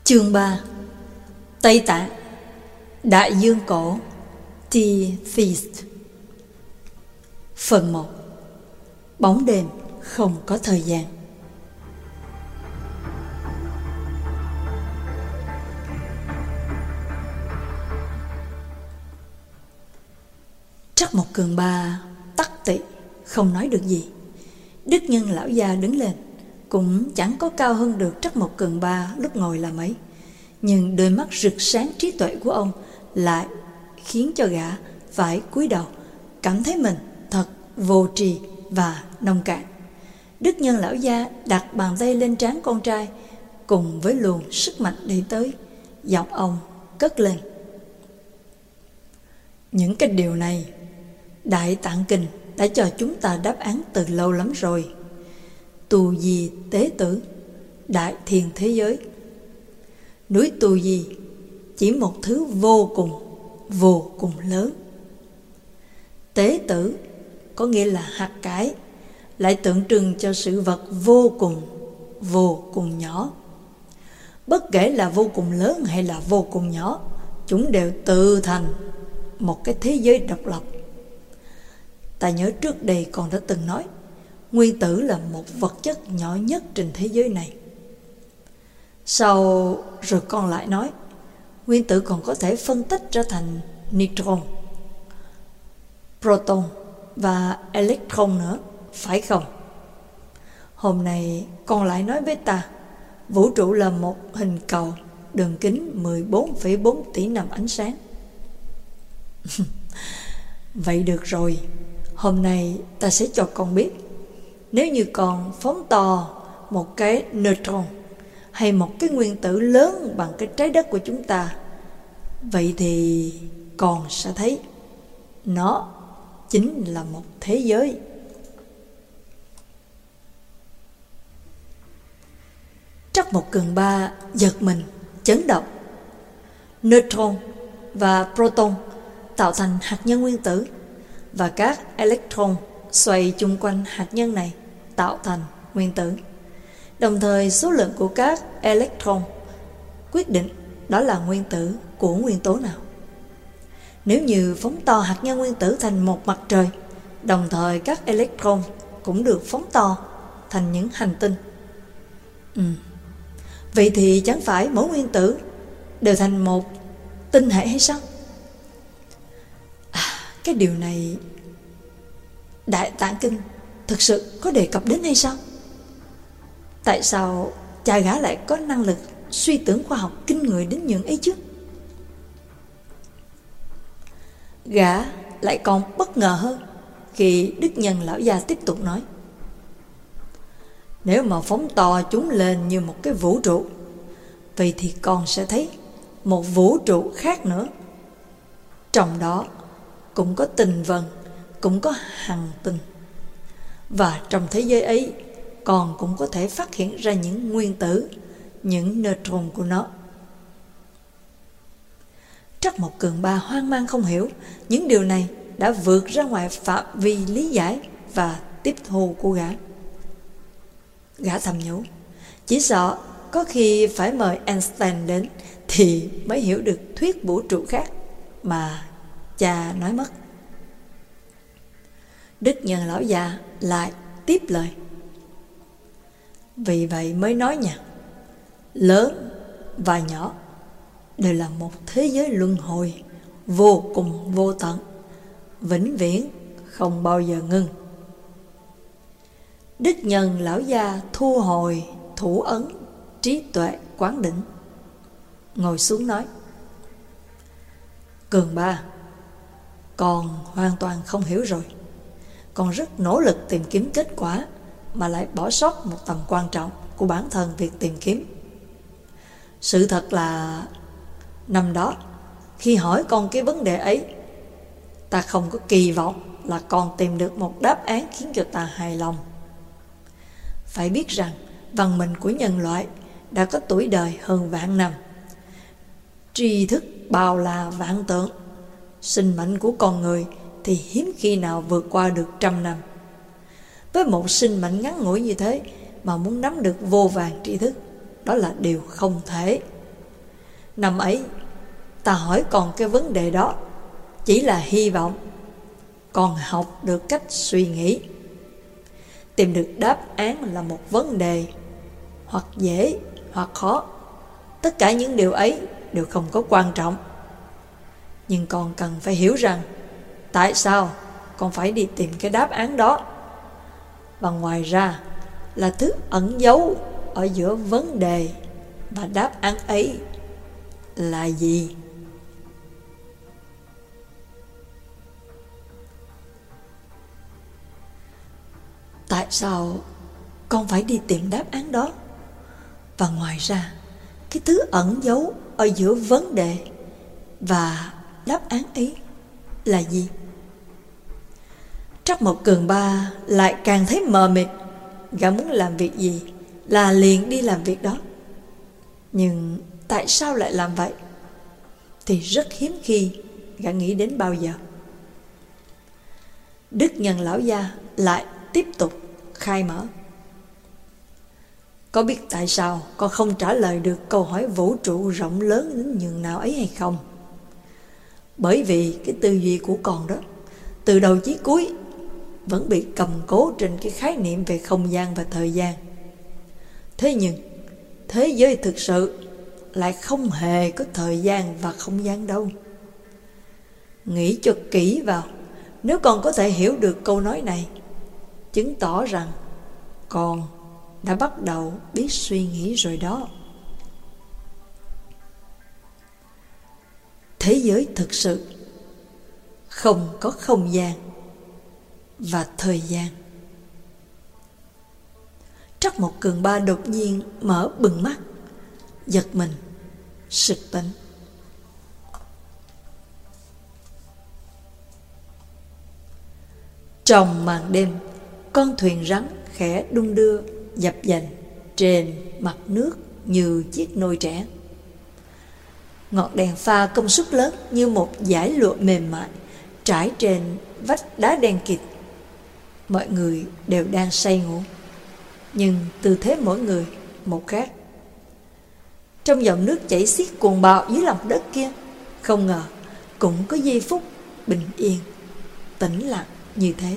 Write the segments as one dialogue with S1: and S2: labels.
S1: Chương 3. Tây Tạng, Đại Dương Cổ, Tea Feast. Phần 1. Bóng đêm không có thời gian. Trắc Mộc Cường Ba tắc tị, không nói được gì. Đức Nhân lão già đứng lên, cũng chẳng có cao hơn được Trắc Mộc Cường Ba lúc ngồi là mấy, nhưng đôi mắt rực sáng trí tuệ của ông lại khiến cho gã phải cúi đầu, cảm thấy mình thật vô tri và nông cạn. Đức Nhân lão gia đặt bàn tay lên trán con trai, cùng với luồng sức mạnh đi tới, giọng ông cất lên: những cái điều này Đại Tạng Kinh đã cho chúng ta đáp án từ lâu lắm rồi. Tu Di Tế Tử, đại thiên thế giới. Núi Tu Di chỉ một thứ vô cùng lớn. Tế tử có nghĩa là hạt cải, lại tượng trưng cho sự vật vô cùng nhỏ. Bất kể là vô cùng lớn hay là vô cùng nhỏ, chúng đều tự thành một cái thế giới độc lập. Ta nhớ trước đây con đã từng nói, nguyên tử là một vật chất nhỏ nhất trên thế giới này. Sau rồi con lại nói, nguyên tử còn có thể phân tích trở thành neutron, proton và electron nữa, phải không? Hôm nay con lại nói với ta, vũ trụ là một hình cầu đường kính 14,4 tỷ năm ánh sáng. Vậy được rồi, hôm nay ta sẽ cho con biết, nếu như con phóng to một cái neutron hay một cái nguyên tử lớn bằng cái trái đất của chúng ta, vậy thì con sẽ thấy nó chính là một thế giới. Trắc Mộc Cường Ba giật mình, chấn động. Neutron và proton tạo thành hạt nhân nguyên tử, và các electron xoay chung quanh hạt nhân này tạo thành nguyên tử. Đồng thời số lượng của các electron quyết định đó là nguyên tử của nguyên tố nào. Nếu như phóng to hạt nhân nguyên tử thành một mặt trời, đồng thời các electron cũng được phóng to thành những hành tinh. Vậy thì chẳng phải mỗi nguyên tử đều thành một tinh hệ hay sao? Cái điều này Đại Tạng Kinh thực sự có đề cập đến hay sao? Tại sao cha gã lại có năng lực suy tưởng khoa học kinh người đến nhường ấy chứ? Gã lại còn bất ngờ hơn khi Đức Nhân lão già tiếp tục nói, nếu mà phóng to chúng lên như một cái vũ trụ, vậy thì con sẽ thấy một vũ trụ khác nữa. Trong đó cũng có tinh vân, cũng có hành tinh. Và trong thế giới ấy, con cũng có thể phát hiện ra những nguyên tử, những neutron của nó. Trắc Mộc Cường Ba hoang mang không hiểu, những điều này đã vượt ra ngoài phạm vi lý giải và tiếp thu của gã. Gã thầm nhủ, chỉ sợ có khi phải mời Einstein đến thì mới hiểu được thuyết vũ trụ khác mà cha nói mất. Đức Nhân lão già lại tiếp lời, vì vậy mới nói nha, lớn và nhỏ đều là một thế giới luân hồi vô cùng vô tận, vĩnh viễn không bao giờ ngưng. Đức Nhân lão già thu hồi thủ ấn trí tuệ quán đỉnh, ngồi xuống nói, Cường Ba, con hoàn toàn không hiểu rồi. Con rất nỗ lực tìm kiếm kết quả, mà lại bỏ sót một tầm quan trọng của bản thân việc tìm kiếm. Sự thật là năm đó, khi hỏi con cái vấn đề ấy, ta không có kỳ vọng là con tìm được một đáp án khiến cho ta hài lòng. Phải biết rằng văn minh của nhân loại đã có tuổi đời hơn vạn năm, tri thức bao la vạn tượng. Sinh mệnh của con người thì hiếm khi nào vượt qua được 100 năm. Với một sinh mệnh ngắn ngủi như thế mà muốn nắm được vô vàn tri thức, đó là điều không thể. Năm ấy ta hỏi còn cái vấn đề đó, chỉ là hy vọng con học được cách suy nghĩ. Tìm được đáp án là một vấn đề, hoặc dễ hoặc khó. Tất cả những điều ấy đều không có quan trọng. Nhưng con cần phải hiểu rằng tại sao con phải đi tìm cái đáp án đó. Và ngoài ra là thứ ẩn giấu ở giữa vấn đề và đáp án ấy là gì? Tại sao con phải đi tìm đáp án đó? Và ngoài ra, cái thứ ẩn giấu ở giữa vấn đề và đáp án ấy là gì? Trắc Mộc Cường Ba lại càng thấy mờ mịt. Gã muốn làm việc gì là liền đi làm việc đó. Nhưng tại sao lại làm vậy thì rất hiếm khi gã nghĩ đến bao giờ. Đức Nhân lão gia lại tiếp tục khai mở. Có biết tại sao con không trả lời được câu hỏi vũ trụ rộng lớn đến nhường nào ấy hay không? Bởi vì cái tư duy của con đó, từ đầu chí cuối vẫn bị cầm cố trên cái khái niệm về không gian và thời gian. Thế nhưng thế giới thực sự lại không hề có thời gian và không gian đâu. Nghĩ cho kỹ vào, nếu con có thể hiểu được câu nói này, chứng tỏ rằng con đã bắt đầu biết suy nghĩ rồi đó. Thế giới thực sự không có không gian và thời gian. Trắc Mộc Cường Ba đột nhiên mở bừng mắt, giật mình, sực tỉnh. Trong màn đêm, con thuyền rắn khẽ đung đưa dập dềnh trên mặt nước như chiếc nôi trẻ. Ngọn đèn pha công suất lớn như một dải lụa mềm mại trải trên vách đá đen kịt. Mọi người đều đang say ngủ, nhưng tư thế mỗi người một khác. Trong dòng nước chảy xiết cuồng bạo dưới lòng đất kia, không ngờ cũng có giây phút bình yên, tĩnh lặng như thế.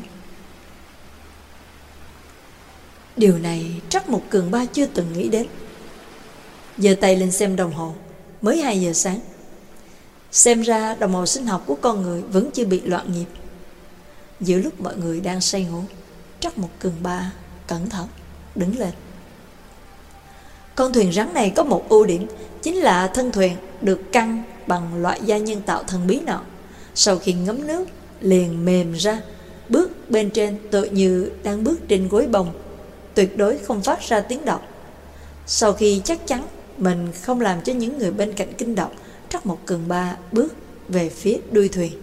S1: Điều này Trắc Mộc Cường Ba chưa từng nghĩ đến. Giơ tay lên xem đồng hồ, mới 2 giờ sáng. Xem ra đồng hồ sinh học của con người vẫn chưa bị loạn nhịp. Giữa lúc mọi người đang say ngủ, Trắc Mộc Cường Ba cẩn thận đứng lên. Con thuyền rắn này có một ưu điểm, chính là thân thuyền được căng bằng loại da nhân tạo thần bí nọ. Sau khi ngấm nước liền mềm ra, bước bên trên tựa như đang bước trên gối bông, tuyệt đối không phát ra tiếng động. Sau khi chắc chắn mình không làm cho những người bên cạnh kinh động, Trắc Mộc Cường Ba bước về phía đuôi thuyền.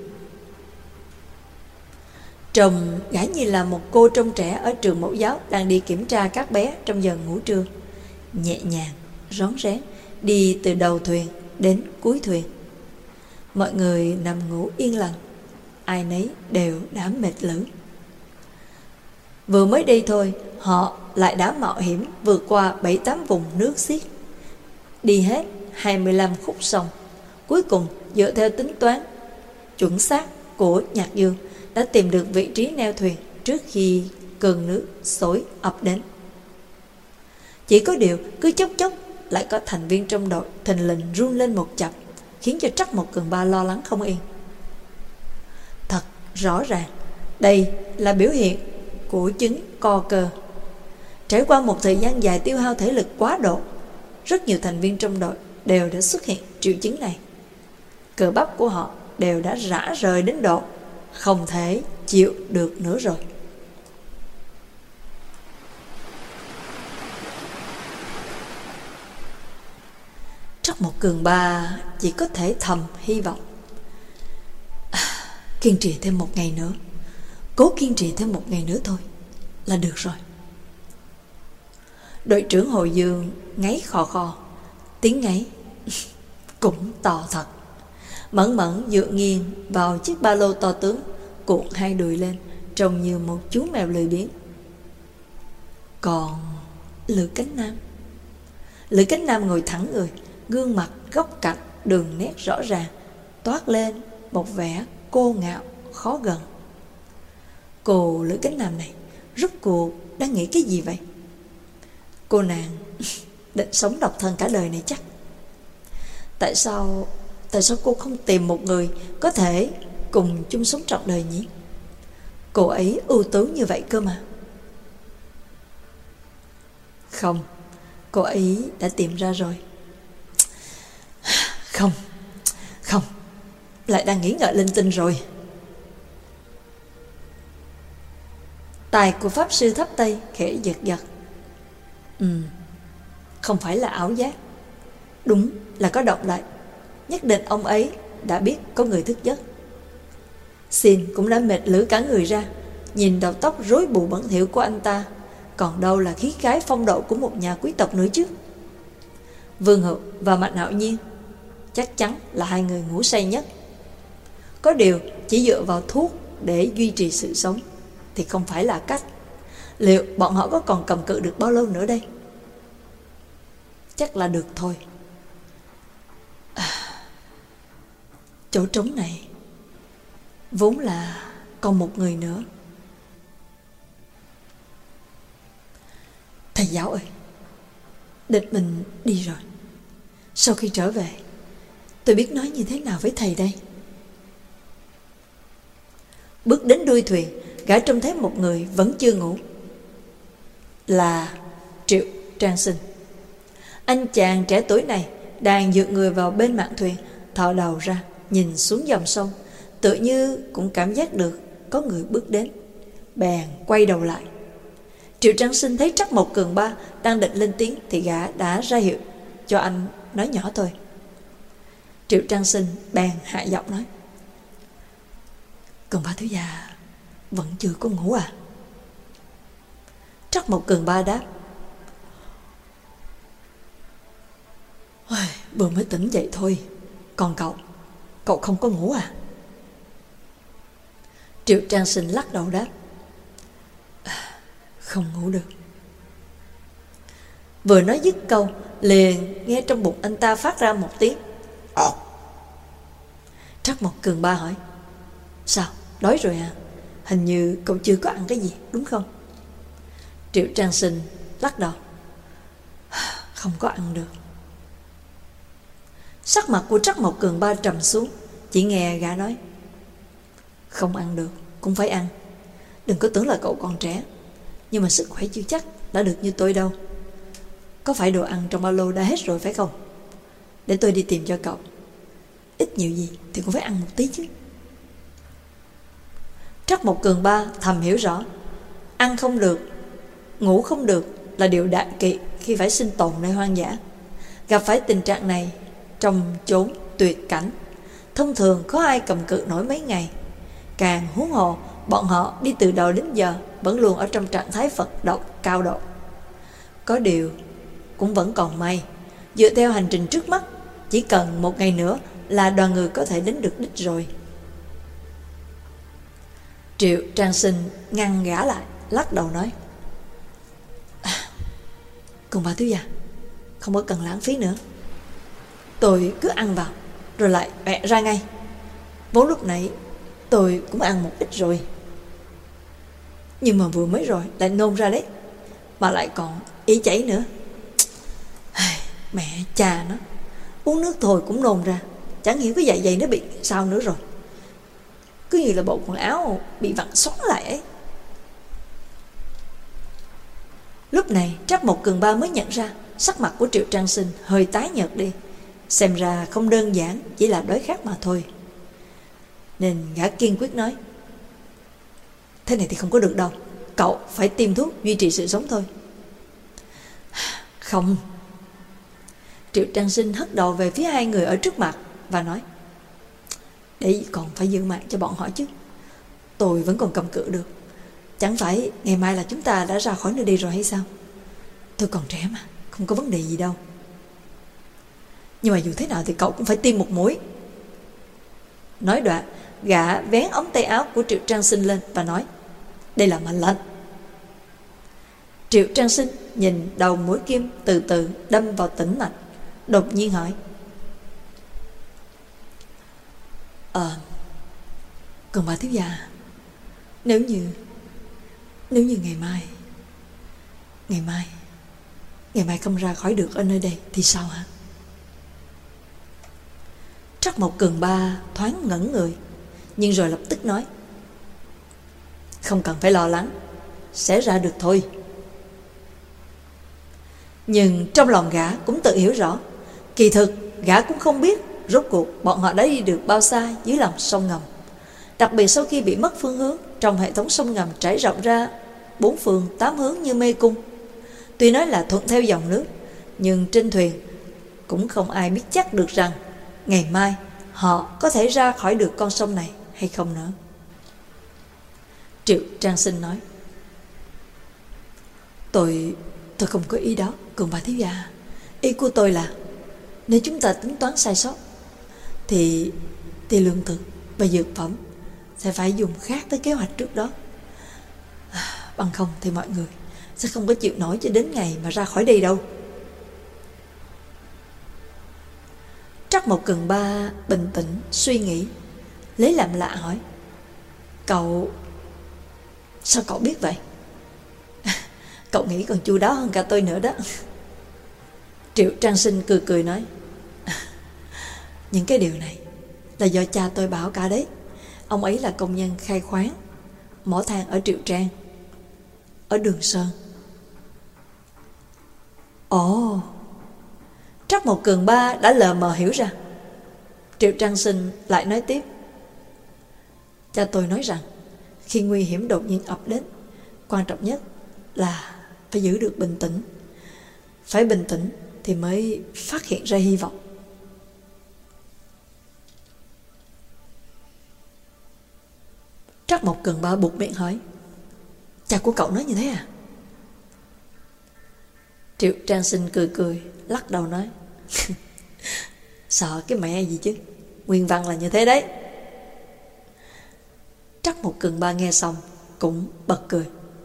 S1: Trông gã như là một cô trông trẻ ở trường mẫu giáo đang đi kiểm tra các bé trong giờ ngủ trưa. Nhẹ nhàng, rón rén đi từ đầu thuyền đến cuối thuyền. Mọi người nằm ngủ yên lặng, ai nấy đều đã mệt lử. Vừa mới đây thôi, họ lại đã mạo hiểm vượt qua 7-8 vùng nước xiết, đi hết 25 khúc sông. Cuối cùng dựa theo tính toán chuẩn xác của Nhạc Dương, đã tìm được vị trí neo thuyền trước khi cơn nước xối ập đến. Chỉ có điều cứ chốc chốc lại có thành viên trong đội thình lình run lên một chập, khiến cho Trắc Mộc Cường Ba lo lắng không yên. Thật rõ ràng đây là biểu hiện của chứng co cơ. Trải qua một thời gian dài tiêu hao thể lực quá độ, rất nhiều thành viên trong đội đều đã xuất hiện triệu chứng này. Cơ bắp của họ đều đã rã rời đến độ không thể chịu được nữa rồi. Trắc Mộc Cường Ba chỉ có thể thầm hy vọng kiên trì thêm một ngày nữa, cố kiên trì thêm một ngày nữa thôi là được rồi. Đội trưởng Hồ Dương ngáy khò khò, tiếng ngáy cũng to thật. Mẫn Mẫn dựa nghiêng vào chiếc ba lô to tướng, cuộn hai đùi lên, trông như một chú mèo lười biếng. Còn Lữ Cánh Nam ngồi thẳng người, gương mặt góc cạnh đường nét rõ ràng, toát lên một vẻ cô ngạo khó gần. Cô Lữ Cánh Nam này rốt cuộc đang nghĩ cái gì vậy? Cô nàng định sống độc thân cả đời này chắc. Tại sao cô không tìm một người có thể cùng chung sống trọn đời nhỉ? Cô ấy ưu tú như vậy cơ mà. Không, cô ấy đã tìm ra rồi. Không, lại đang nghĩ ngợi linh tinh rồi. Tai của Pháp Sư Thấp Tây khẽ giật giật. Không phải là ảo giác, đúng là có động lại. Nhất định ông ấy đã biết có người thức giấc. Xin cũng đã mệt lử cả người ra, nhìn đầu tóc rối bù bẩn thỉu của anh ta, còn đâu là khí khái phong độ của một nhà quý tộc nữa chứ. Vương Hữu và Mạnh Hạo Nhiên chắc chắn là hai người ngủ say nhất. Có điều chỉ dựa vào thuốc để duy trì sự sống thì không phải là cách. Liệu bọn họ có còn cầm cự được bao lâu nữa đây? Chắc là được thôi. Chỗ trống này vốn là còn một người nữa. Thầy giáo ơi, địch mình đi rồi. Sau khi trở về, tôi biết nói như thế nào với thầy đây? Bước đến đuôi thuyền, gã trông thấy một người vẫn chưa ngủ. Là Triệu Trang Sinh. Anh chàng trẻ tuổi này đang dựa người vào bên mạn thuyền, thò đầu ra nhìn xuống dòng sông, tựa như cũng cảm giác được có người bước đến, bèn quay đầu lại. Triệu Trang Sinh thấy Trắc Mộc Cường Ba đang định lên tiếng thì gã đã ra hiệu cho anh nói nhỏ thôi. Triệu Trang Sinh bèn hạ giọng nói: Cường Ba thiếu gia vẫn chưa có ngủ à? Trắc Mộc Cường Ba đáp: Vừa mới tỉnh dậy thôi. Còn cậu không có ngủ à? Triệu Trang Sinh lắc đầu đáp: Không ngủ được. Vừa nói dứt câu, liền nghe trong bụng anh ta phát ra một tiếng Trắc Mộc Cường Ba hỏi: Sao, đói rồi à? Hình như cậu chưa có ăn cái gì, đúng không? Triệu Trang Sinh lắc đầu: Không có ăn được. Sắc mặt của Trắc Mộc Cường Ba trầm xuống, chỉ nghe gã nói: Không ăn được cũng phải ăn. Đừng có tưởng là cậu còn trẻ, nhưng mà sức khỏe chưa chắc đã được như tôi đâu. Có phải đồ ăn trong ba lô đã hết rồi phải không? Để tôi đi tìm cho cậu. Ít nhiều gì thì cũng phải ăn một tí chứ. Trắc Mộc Cường Ba thầm hiểu rõ, ăn không được, ngủ không được là điều đại kỵ khi phải sinh tồn nơi hoang dã. Gặp phải tình trạng này trong chốn tuyệt cảnh, thông thường có ai cầm cự nổi mấy ngày. Càng huống hồ bọn họ đi từ đầu đến giờ vẫn luôn ở trong trạng thái vận động cao độ. Có điều cũng vẫn còn may, dựa theo hành trình trước mắt, chỉ cần một ngày nữa là đoàn người có thể đến được đích rồi. Triệu Trang Sinh ngăn gã lại, lắc đầu nói: Cường Ba thiếu gia, không có cần lãng phí nữa. Tôi cứ ăn vào rồi lại bẹ ra ngay. Vốn lúc nãy tôi cũng ăn một ít rồi, nhưng mà vừa mới rồi lại nôn ra đấy, mà lại còn ý chảy nữa. Mẹ cha nó, uống nước thôi cũng nôn ra. Chẳng hiểu cái dạ dày nó bị sao nữa rồi, cứ như là bộ quần áo bị vặn xoắn lại ấy. Lúc này Trắc Mộc Cường Ba mới nhận ra sắc mặt của Triệu Trang Sinh hơi tái nhợt đi. Xem ra không đơn giản chỉ là đói khát mà thôi. Nên gã kiên quyết nói: Thế này thì không có được đâu, cậu phải tiêm thuốc duy trì sự sống thôi. Không. Triệu Trang Sinh hất đầu về phía hai người ở trước mặt và nói: Đấy, còn phải giữ mạng cho bọn họ chứ. Tôi vẫn còn cầm cự được. Chẳng phải ngày mai là chúng ta đã ra khỏi nơi đây rồi hay sao? Tôi còn trẻ mà, không có vấn đề gì đâu. Nhưng mà dù thế nào thì cậu cũng phải tiêm một mũi. Nói đoạn, gã vén ống tay áo của Triệu Trang Sinh lên và nói: Đây là mệnh lệnh. Triệu Trang Sinh nhìn đầu mũi kim từ từ đâm vào tĩnh mạch, đột nhiên hỏi: Còn bà thiếu gia, Nếu như ngày mai không ra khỏi được ở nơi đây thì sao hả? Trắc Mộc Cường Ba thoáng ngẩn người, nhưng rồi lập tức nói: Không cần phải lo lắng, sẽ ra được thôi. Nhưng trong lòng gã cũng tự hiểu rõ, kỳ thực gã cũng không biết rốt cuộc bọn họ đã đi được bao xa dưới lòng sông ngầm. Đặc biệt sau khi bị mất phương hướng, trong hệ thống sông ngầm trải rộng ra 4 phương 8 hướng như mê cung. Tuy nói là thuận theo dòng nước, nhưng trên thuyền cũng không ai biết chắc được rằng ngày mai họ có thể ra khỏi được con sông này hay không nữa. Triệu Trang Sinh nói: Tôi không có ý đó, Cường bà thiếu gia. Ý của tôi là nếu chúng ta tính toán sai sót thì lương thực và dược phẩm sẽ phải dùng khác tới kế hoạch trước đó. Bằng không thì mọi người sẽ không có chịu nổi cho đến ngày mà ra khỏi đây đâu. Trắc Mộc Cường Ba bình tĩnh suy nghĩ, lấy làm lạ hỏi: Sao cậu biết vậy? Cậu nghĩ còn chu đáo hơn cả tôi nữa đó. Triệu Trang Sinh cười cười nói: Những cái điều này là do cha tôi bảo cả đấy. Ông ấy là công nhân khai khoáng mỏ than ở Triệu Trang, ở Đường Sơn. Ồ! Trắc Mộc Cường Ba đã lờ mờ hiểu ra. Triệu Trang Sinh lại nói tiếp: Cha tôi nói rằng khi nguy hiểm đột nhiên ập đến, quan trọng nhất là phải giữ được bình tĩnh. Phải bình tĩnh thì mới phát hiện ra hy vọng. Trắc Mộc Cường Ba buột miệng hỏi: Cha của cậu nói như thế à? Triệu Trang Sinh cười cười, lắc đầu nói: Sợ cái mẹ gì chứ, nguyên văn là như thế đấy. Trắc Mộc Cường Ba nghe xong cũng bật cười: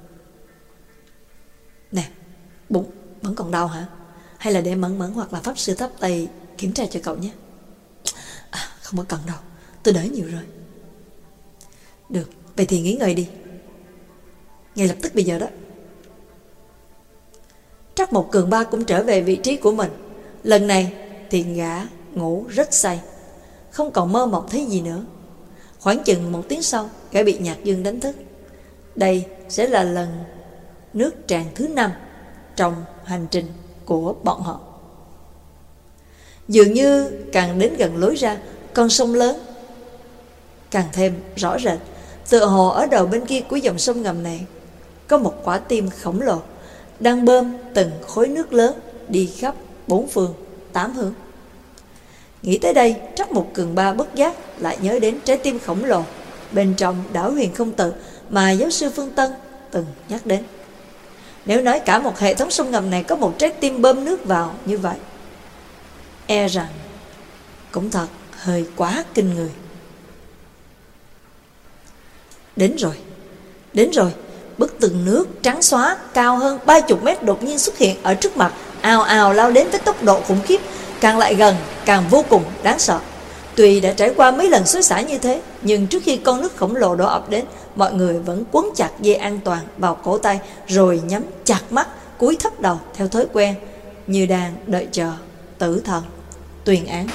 S1: Nè, bụng vẫn còn đau hả? Hay là để Mẫn Mẫn hoặc là Pháp Sư Thấp Tây kiểm tra cho cậu nhé. Không có cần đâu, tôi đỡ nhiều rồi. Được, vậy thì nghỉ ngơi đi, ngay lập tức bây giờ đó. Trắc Mộc Cường Ba cũng trở về vị trí của mình. Lần này thì gã ngủ rất say, không còn mơ mộng thấy gì nữa. Khoảng chừng 1 tiếng sau, gã bị Nhạc Dương đánh thức. Đây sẽ là lần nước tràn thứ 5 trong hành trình của bọn họ. Dường như càng đến gần lối ra, con sông lớn càng thêm rõ rệt. Tựa hồ ở đầu bên kia của dòng sông ngầm này có một quả tim khổng lồ đang bơm từng khối nước lớn đi khắp 4 phương 8 hướng. Nghĩ tới đây, Trắc Mộc Cường Ba bất giác lại nhớ đến trái tim khổng lồ bên trong đảo Huyền Không Tự mà giáo sư Phương Tân từng nhắc đến. Nếu nói cả một hệ thống sông ngầm này có một trái tim bơm nước vào như vậy, e rằng cũng thật hơi quá kinh người. Đến rồi, bức tường nước trắng xóa cao hơn 30 mét đột nhiên xuất hiện ở trước mặt, ào ào lao đến với tốc độ khủng khiếp, càng lại gần càng vô cùng đáng sợ. Tuy đã trải qua mấy lần xối xả như thế, nhưng trước khi con nước khổng lồ đổ ập đến, mọi người vẫn quấn chặt dây an toàn vào cổ tay, rồi nhắm chặt mắt, cúi thấp đầu theo thói quen, như đang đợi chờ tử thần tuyên án.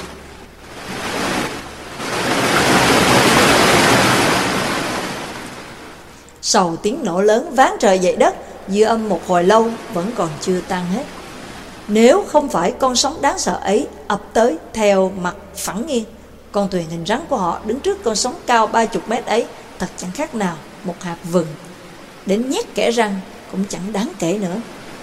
S1: Sầu tiếng nổ lớn ván trời dậy đất, dư âm một hồi lâu vẫn còn chưa tan hết. Nếu không phải con sóng đáng sợ ấy ập tới theo mặt phẳng nghiêng, con thuyền hình rắn của họ đứng trước con sóng cao 30 mét ấy thật chẳng khác nào một hạt vừng, đến nhét kẽ răng cũng chẳng đáng kể nữa.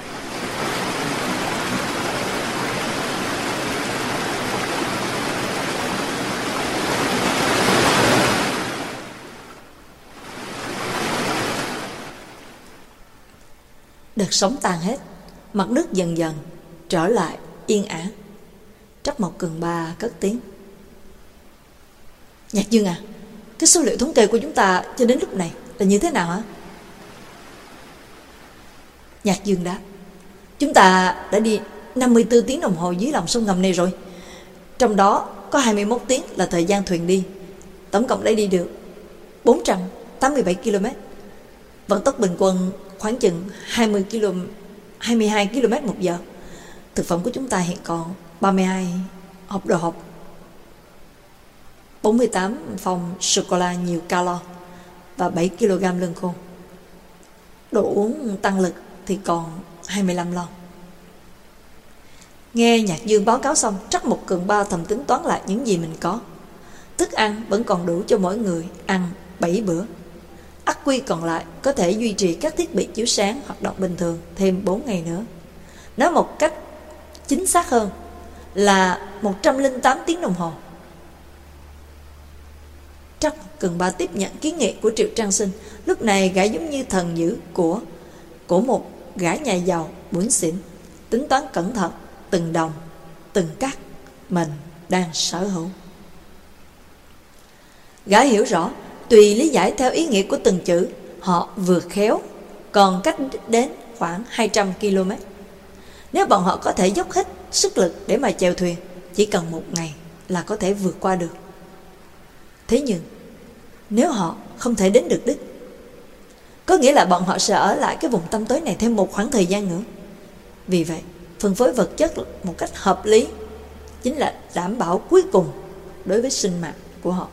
S1: Đợt sóng tan hết, mặt nước dần dần trở lại yên ả. Trắc Mộc Cường Ba cất tiếng: Nhạc Dương à, cái số liệu thống kê của chúng ta cho đến lúc này là như thế nào hả? Nhạc Dương đáp: Chúng ta đã đi 54 tiếng đồng hồ dưới lòng sông ngầm này rồi. Trong đó có 21 tiếng là thời gian thuyền đi. Tổng cộng đã đi được 487 km, vận tốc bình quân khoảng chừng 22 km một giờ. Thực phẩm của chúng ta hiện còn 32 hộp đồ hộp, 48 phong sô-cô-la nhiều calo và 7 kg lương khô. Đồ uống tăng lực thì còn 25 lon. Nghe Nhạc Dương báo cáo xong, Trắc Mộc Cường Ba thầm tính toán lại những gì mình có. Thức ăn vẫn còn đủ cho mỗi người ăn 7 bữa. Ắc quy còn lại có thể duy trì các thiết bị chiếu sáng hoạt động bình thường thêm 4 ngày nữa. Nói một cách chính xác hơn là 108 tiếng đồng hồ. Trắc Mộc Cường Ba tiếp nhận kiến nghị của Triệu Trang Sinh. Lúc này gã giống như thần dữ của một gã nhà giàu bủn xỉn, tính toán cẩn thận từng đồng, từng cắc mình đang sở hữu. Gã hiểu rõ, tùy lý giải theo ý nghĩa của từng chữ, họ vượt khéo, còn cách đến khoảng 200 km. Nếu bọn họ có thể dốc hết sức lực để mà chèo thuyền, chỉ cần 1 ngày là có thể vượt qua được. Thế nhưng, nếu họ không thể đến được đích, có nghĩa là bọn họ sẽ ở lại cái vùng tăm tối này thêm một khoảng thời gian nữa. Vì vậy, phân phối vật chất một cách hợp lý chính là đảm bảo cuối cùng đối với sinh mạng của họ.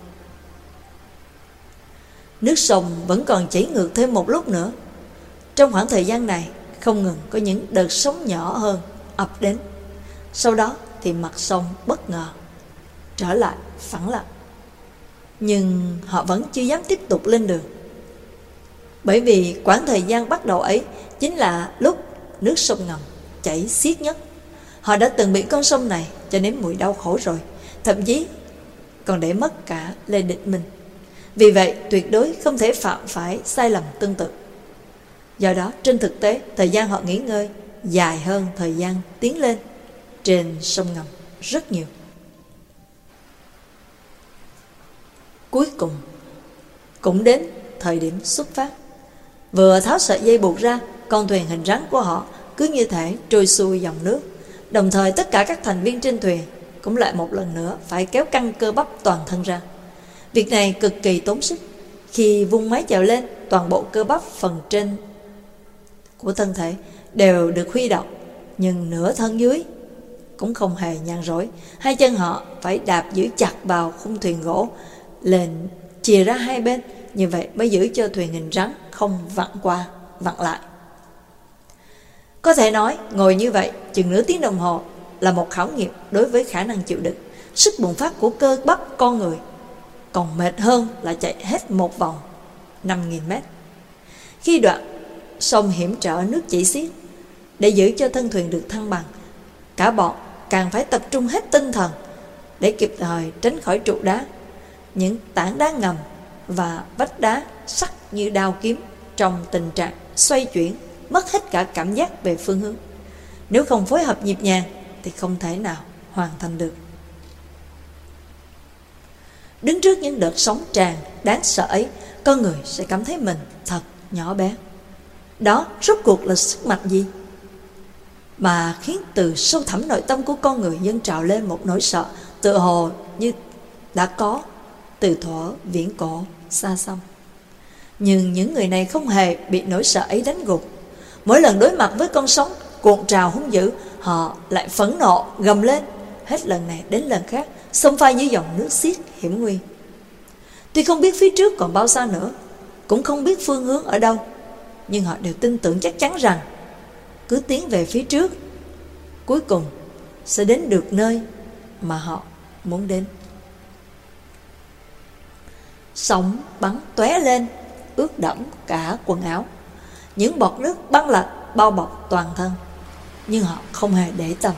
S1: Nước sông vẫn còn chảy ngược thêm một lúc nữa. Trong khoảng thời gian này, không ngừng có những đợt sóng nhỏ hơn ập đến. Sau đó thì mặt sông bất ngờ trở lại phẳng lặng. Nhưng họ vẫn chưa dám tiếp tục lên đường. Bởi vì quãng thời gian bắt đầu ấy chính là lúc nước sông ngầm chảy xiết nhất. Họ đã từng bị con sông này cho nếm mùi đau khổ rồi, thậm chí còn để mất cả Lê Địch Minh. Vì vậy tuyệt đối không thể phạm phải sai lầm tương tự. Do đó trên thực tế, thời gian họ nghỉ ngơi dài hơn thời gian tiến lên trên sông ngầm rất nhiều. Cuối cùng cũng đến thời điểm xuất phát. Vừa tháo sợi dây buộc ra, con thuyền hình rắn của họ cứ như thể trôi xuôi dòng nước. Đồng thời tất cả các thành viên trên thuyền cũng lại một lần nữa phải kéo căng cơ bắp toàn thân ra. Việc này cực kỳ tốn sức. Khi vung máy chèo lên, toàn bộ cơ bắp phần trên của thân thể đều được huy động, nhưng nửa thân dưới cũng không hề nhàn rỗi. Hai chân họ phải đạp giữ chặt vào khung thuyền gỗ lên chìa ra hai bên, như vậy mới giữ cho thuyền hình rắn không vặn qua vặn lại. Có thể nói ngồi như vậy chừng nửa tiếng đồng hồ là một khảo nghiệm đối với khả năng chịu đựng, sức bùng phát của cơ bắp con người. Còn mệt hơn là chạy hết một vòng 5.000 mét. Khi đoạn sông hiểm trở nước chảy xiết, để giữ cho thân thuyền được thăng bằng, cả bọn càng phải tập trung hết tinh thần để kịp thời tránh khỏi trụ đá, những tảng đá ngầm và vách đá sắc như đao kiếm trong tình trạng xoay chuyển, mất hết cả cảm giác về phương hướng. Nếu không phối hợp nhịp nhàng thì không thể nào hoàn thành được. Đứng trước những đợt sóng tràn đáng sợ ấy, con người sẽ cảm thấy mình thật nhỏ bé. Đó rốt cuộc là sức mạnh gì mà khiến từ sâu thẳm nội tâm của con người dâng trào lên một nỗi sợ tựa hồ như đã có từ thuở viễn cổ xa xăm. Nhưng những người này không hề bị nỗi sợ ấy đánh gục. Mỗi lần đối mặt với con sóng cuộn trào hung dữ, họ lại phẫn nộ gầm lên, hết lần này đến lần khác xông pha dưới dòng nước xiết hiểm nguy. Tuy không biết phía trước còn bao xa nữa, cũng không biết phương hướng ở đâu, nhưng họ đều tin tưởng chắc chắn rằng cứ tiến về phía trước, cuối cùng sẽ đến được nơi mà họ muốn đến. Sóng bắn tóe lên, ướt đẫm cả quần áo. Những bọt nước băng lạnh bao bọc toàn thân, nhưng họ không hề để tâm,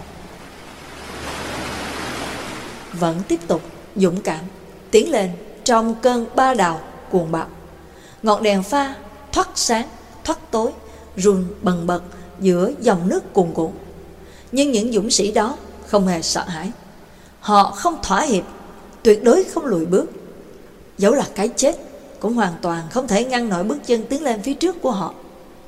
S1: vẫn tiếp tục dũng cảm tiến lên trong cơn ba đào cuồng bạo. Ngọn đèn pha thoắt sáng thoắt tối, run bần bật giữa dòng nước cuồn cuộn. Nhưng những dũng sĩ đó không hề sợ hãi. Họ không thỏa hiệp, tuyệt đối không lùi bước. Dẫu là cái chết cũng hoàn toàn không thể ngăn nổi bước chân tiến lên phía trước của họ.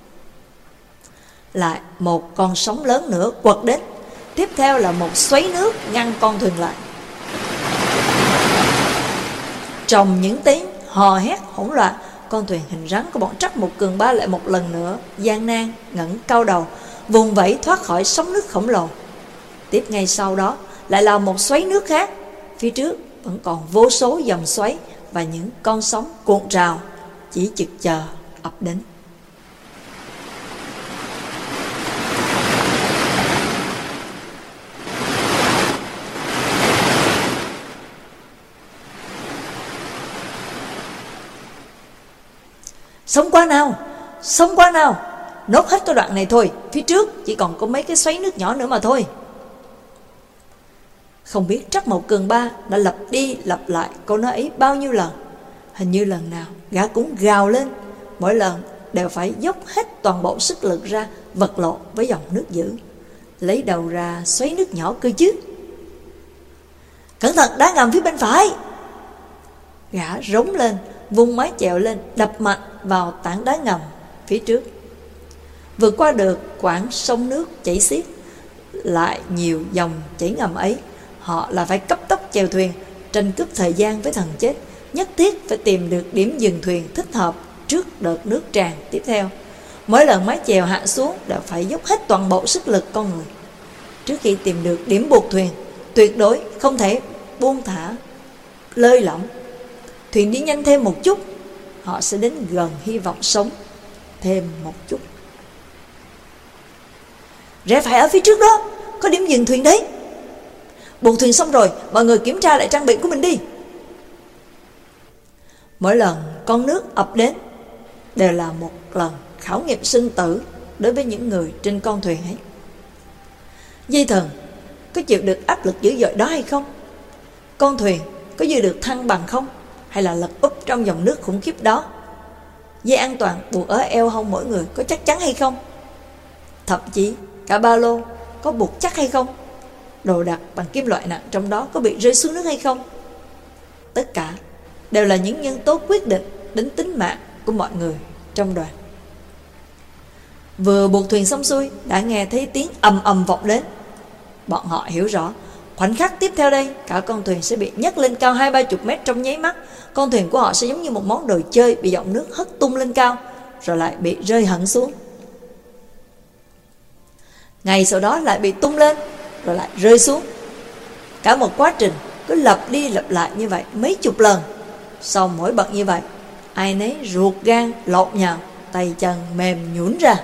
S1: Lại một con sóng lớn nữa quật đến, tiếp theo là một xoáy nước ngăn con thuyền lại. Trong những tiếng hò hét hỗn loạn. Con thuyền hình rắn của bọn Trắc Mộc Cường Ba lại một lần nữa gian nan ngẩng cao đầu, vùng vẫy thoát khỏi sóng nước khổng lồ. Tiếp ngay sau đó lại là một xoáy nước khác. Phía trước vẫn còn vô số dòng xoáy và những con sóng cuộn trào chỉ chực chờ ập đến. Sống qua nào, nốt hết cái đoạn này thôi, phía trước chỉ còn có mấy cái xoáy nước nhỏ nữa mà thôi. Không biết Trắc Mộc Cường Ba đã lặp đi lặp lại câu nói ấy bao nhiêu lần. Hình như lần nào gã cũng gào lên, mỗi lần đều phải dốc hết toàn bộ sức lực ra vật lộn với dòng nước dữ, lấy đầu ra xoáy nước nhỏ cơ chứ. Cẩn thận đá ngầm phía bên phải! Gã rống lên, vung mái chèo lên đập mạnh vào tảng đá ngầm phía trước. Vượt qua được quãng sông nước chảy xiết lại nhiều dòng chảy ngầm ấy, họ là phải cấp tốc chèo thuyền, tranh cướp thời gian với thần chết, nhất thiết phải tìm được điểm dừng thuyền thích hợp trước đợt nước tràn tiếp theo. Mỗi lần mái chèo hạ xuống đều phải dốc hết toàn bộ sức lực con người. Trước khi tìm được điểm buộc thuyền, tuyệt đối không thể buông thả lơi lỏng. Thuyền đi nhanh thêm một chút, họ sẽ đến gần hy vọng sống thêm một chút. Rẽ phải ở phía trước đó, có điểm dừng thuyền đấy. Buộc thuyền xong rồi, mọi người kiểm tra lại trang bị của mình đi. Mỗi lần con nước ập đến đều là một lần khảo nghiệm sinh tử đối với những người trên con thuyền ấy. Dây thần có chịu được áp lực dữ dội đó hay không? Con thuyền có giữ được thăng bằng không? Hay là lật úp trong dòng nước khủng khiếp đó? Dây an toàn buộc ở eo hông mỗi người có chắc chắn hay không? Thậm chí cả ba lô có buộc chắc hay không? Đồ đạc bằng kim loại nặng trong đó có bị rơi xuống nước hay không? Tất cả đều là những nhân tố quyết định đến tính mạng của mọi người trong đoàn. Vừa buộc thuyền xong xuôi, đã nghe thấy tiếng ầm ầm vọng đến. Bọn họ hiểu rõ, khoảnh khắc tiếp theo đây, cả con thuyền sẽ bị nhấc lên cao 20-30 mét trong nháy mắt. Con thuyền của họ sẽ giống như một món đồ chơi bị dòng nước hất tung lên cao, rồi lại bị rơi hẳn xuống. Ngày sau đó lại bị tung lên, rồi lại rơi xuống. Cả một quá trình cứ lặp đi lặp lại như vậy mấy chục lần. Sau mỗi bận như vậy, ai nấy ruột gan lộn nhào, tay chân mềm nhũn ra.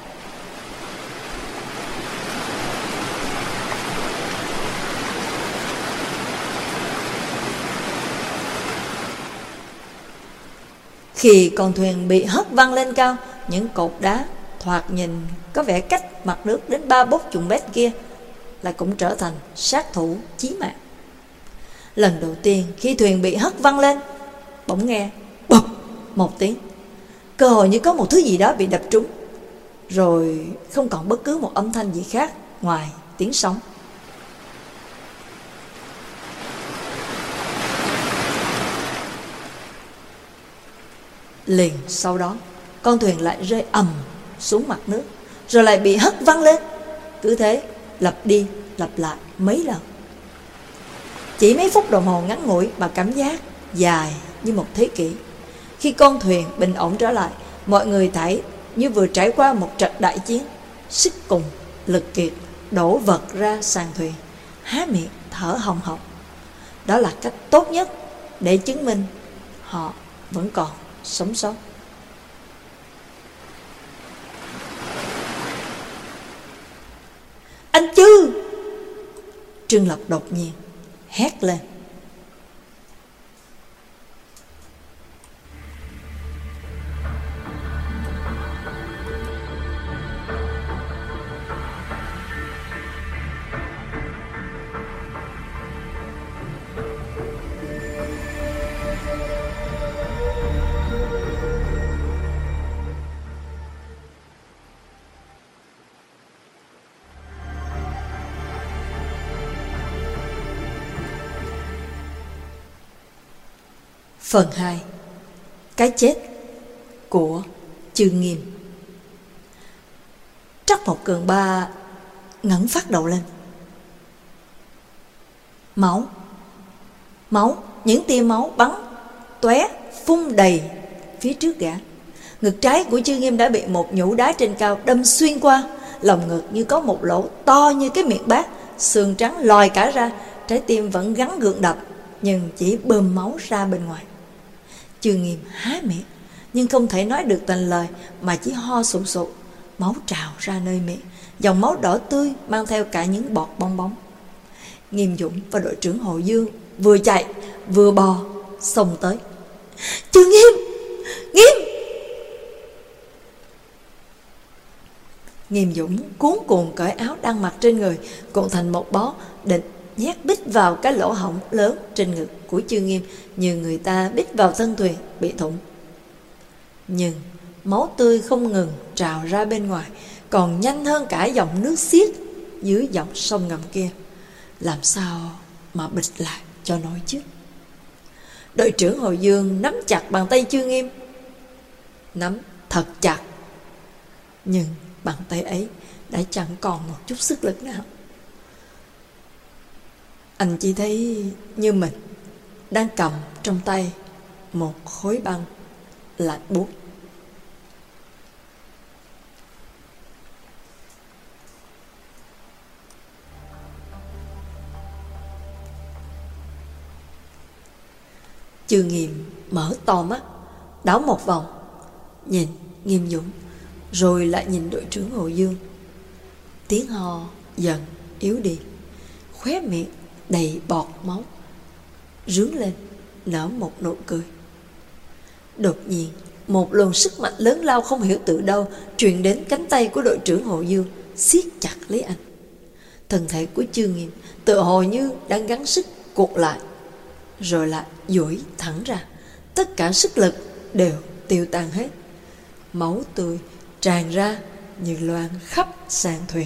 S1: Khi con thuyền bị hất văng lên cao, những cột đá thoạt nhìn có vẻ cách mặt nước đến 30-40 mét kia lại cũng trở thành sát thủ chí mạng. Lần đầu tiên khi thuyền bị hất văng lên, bỗng nghe bụp một tiếng, cơ hội như có một thứ gì đó bị đập trúng, rồi không còn bất cứ một âm thanh gì khác ngoài tiếng sóng. Liền sau đó, con thuyền lại rơi ầm xuống mặt nước, rồi lại bị hất văng lên. Cứ thế lặp đi lặp lại mấy lần. Chỉ mấy phút đồng hồ ngắn ngủi mà cảm giác dài như một thế kỷ. Khi con thuyền bình ổn trở lại, mọi người thấy như vừa trải qua một trận đại chiến. Sức cùng lực kiệt đổ vật ra sàn thuyền, há miệng thở hồng hộc. Đó là cách tốt nhất để chứng minh họ vẫn còn sống sót. Anh Chư! Trương Lập đột nhiên hét lên. Phần 2. Cái chết của Chư Nghiêm. Trắc Mộc Cường Ba ngẩng phát đầu lên. Máu, những tia máu bắn tóe phun đầy phía trước gã. Ngực trái của Chư Nghiêm đã bị một nhũ đá trên cao đâm xuyên qua, lòng ngực như có một lỗ to như cái miệng bát, xương trắng lòi cả ra, trái tim vẫn gắng gượng đập nhưng chỉ bơm máu ra bên ngoài. Chư Nghiêm há miệng nhưng không thể nói được thành lời, mà chỉ ho sụt sụt, máu trào ra nơi miệng, dòng máu đỏ tươi mang theo cả những bọt bong bóng. Nghiêm Dũng và đội trưởng Hồ Dương vừa chạy vừa bò xông tới. Chư Nghiêm! Nghiêm! Nghiêm Dũng cuống cuồng cởi áo đang mặc trên người, cuộn thành một bó, định nhét bít vào cái lỗ hổng lớn trên ngực của Chư Nghiêm, như người ta bít vào thân thuyền bị thủng. Nhưng máu tươi không ngừng trào ra bên ngoài, còn nhanh hơn cả dòng nước xiết dưới dòng sông ngầm kia. Làm sao mà bịch lại cho nổi chứ? Đội trưởng Hồ Dương nắm chặt bàn tay Chư Nghiêm, nắm thật chặt, nhưng bàn tay ấy đã chẳng còn một chút sức lực nào. Anh chỉ thấy như mình đang cầm trong tay một khối băng lạnh buốt. Chư Nghiêm mở to mắt, đảo một vòng, nhìn Nghiêm Dũng, rồi lại nhìn đội trưởng Hồ Dương. Tiếng ho dần yếu đi, khóe miệng đầy bọt máu, rướn lên nở một nụ cười. Đột nhiên một luồng sức mạnh lớn lao không hiểu từ đâu truyền đến cánh tay của đội trưởng Hồ Dương, siết chặt lấy anh. Thân thể của Chư Nghiêm tựa hồ như đang gắng sức cuộn lại, rồi lại duỗi thẳng ra. Tất cả sức lực đều tiêu tan hết, máu tươi tràn ra như loang khắp sàn thuyền.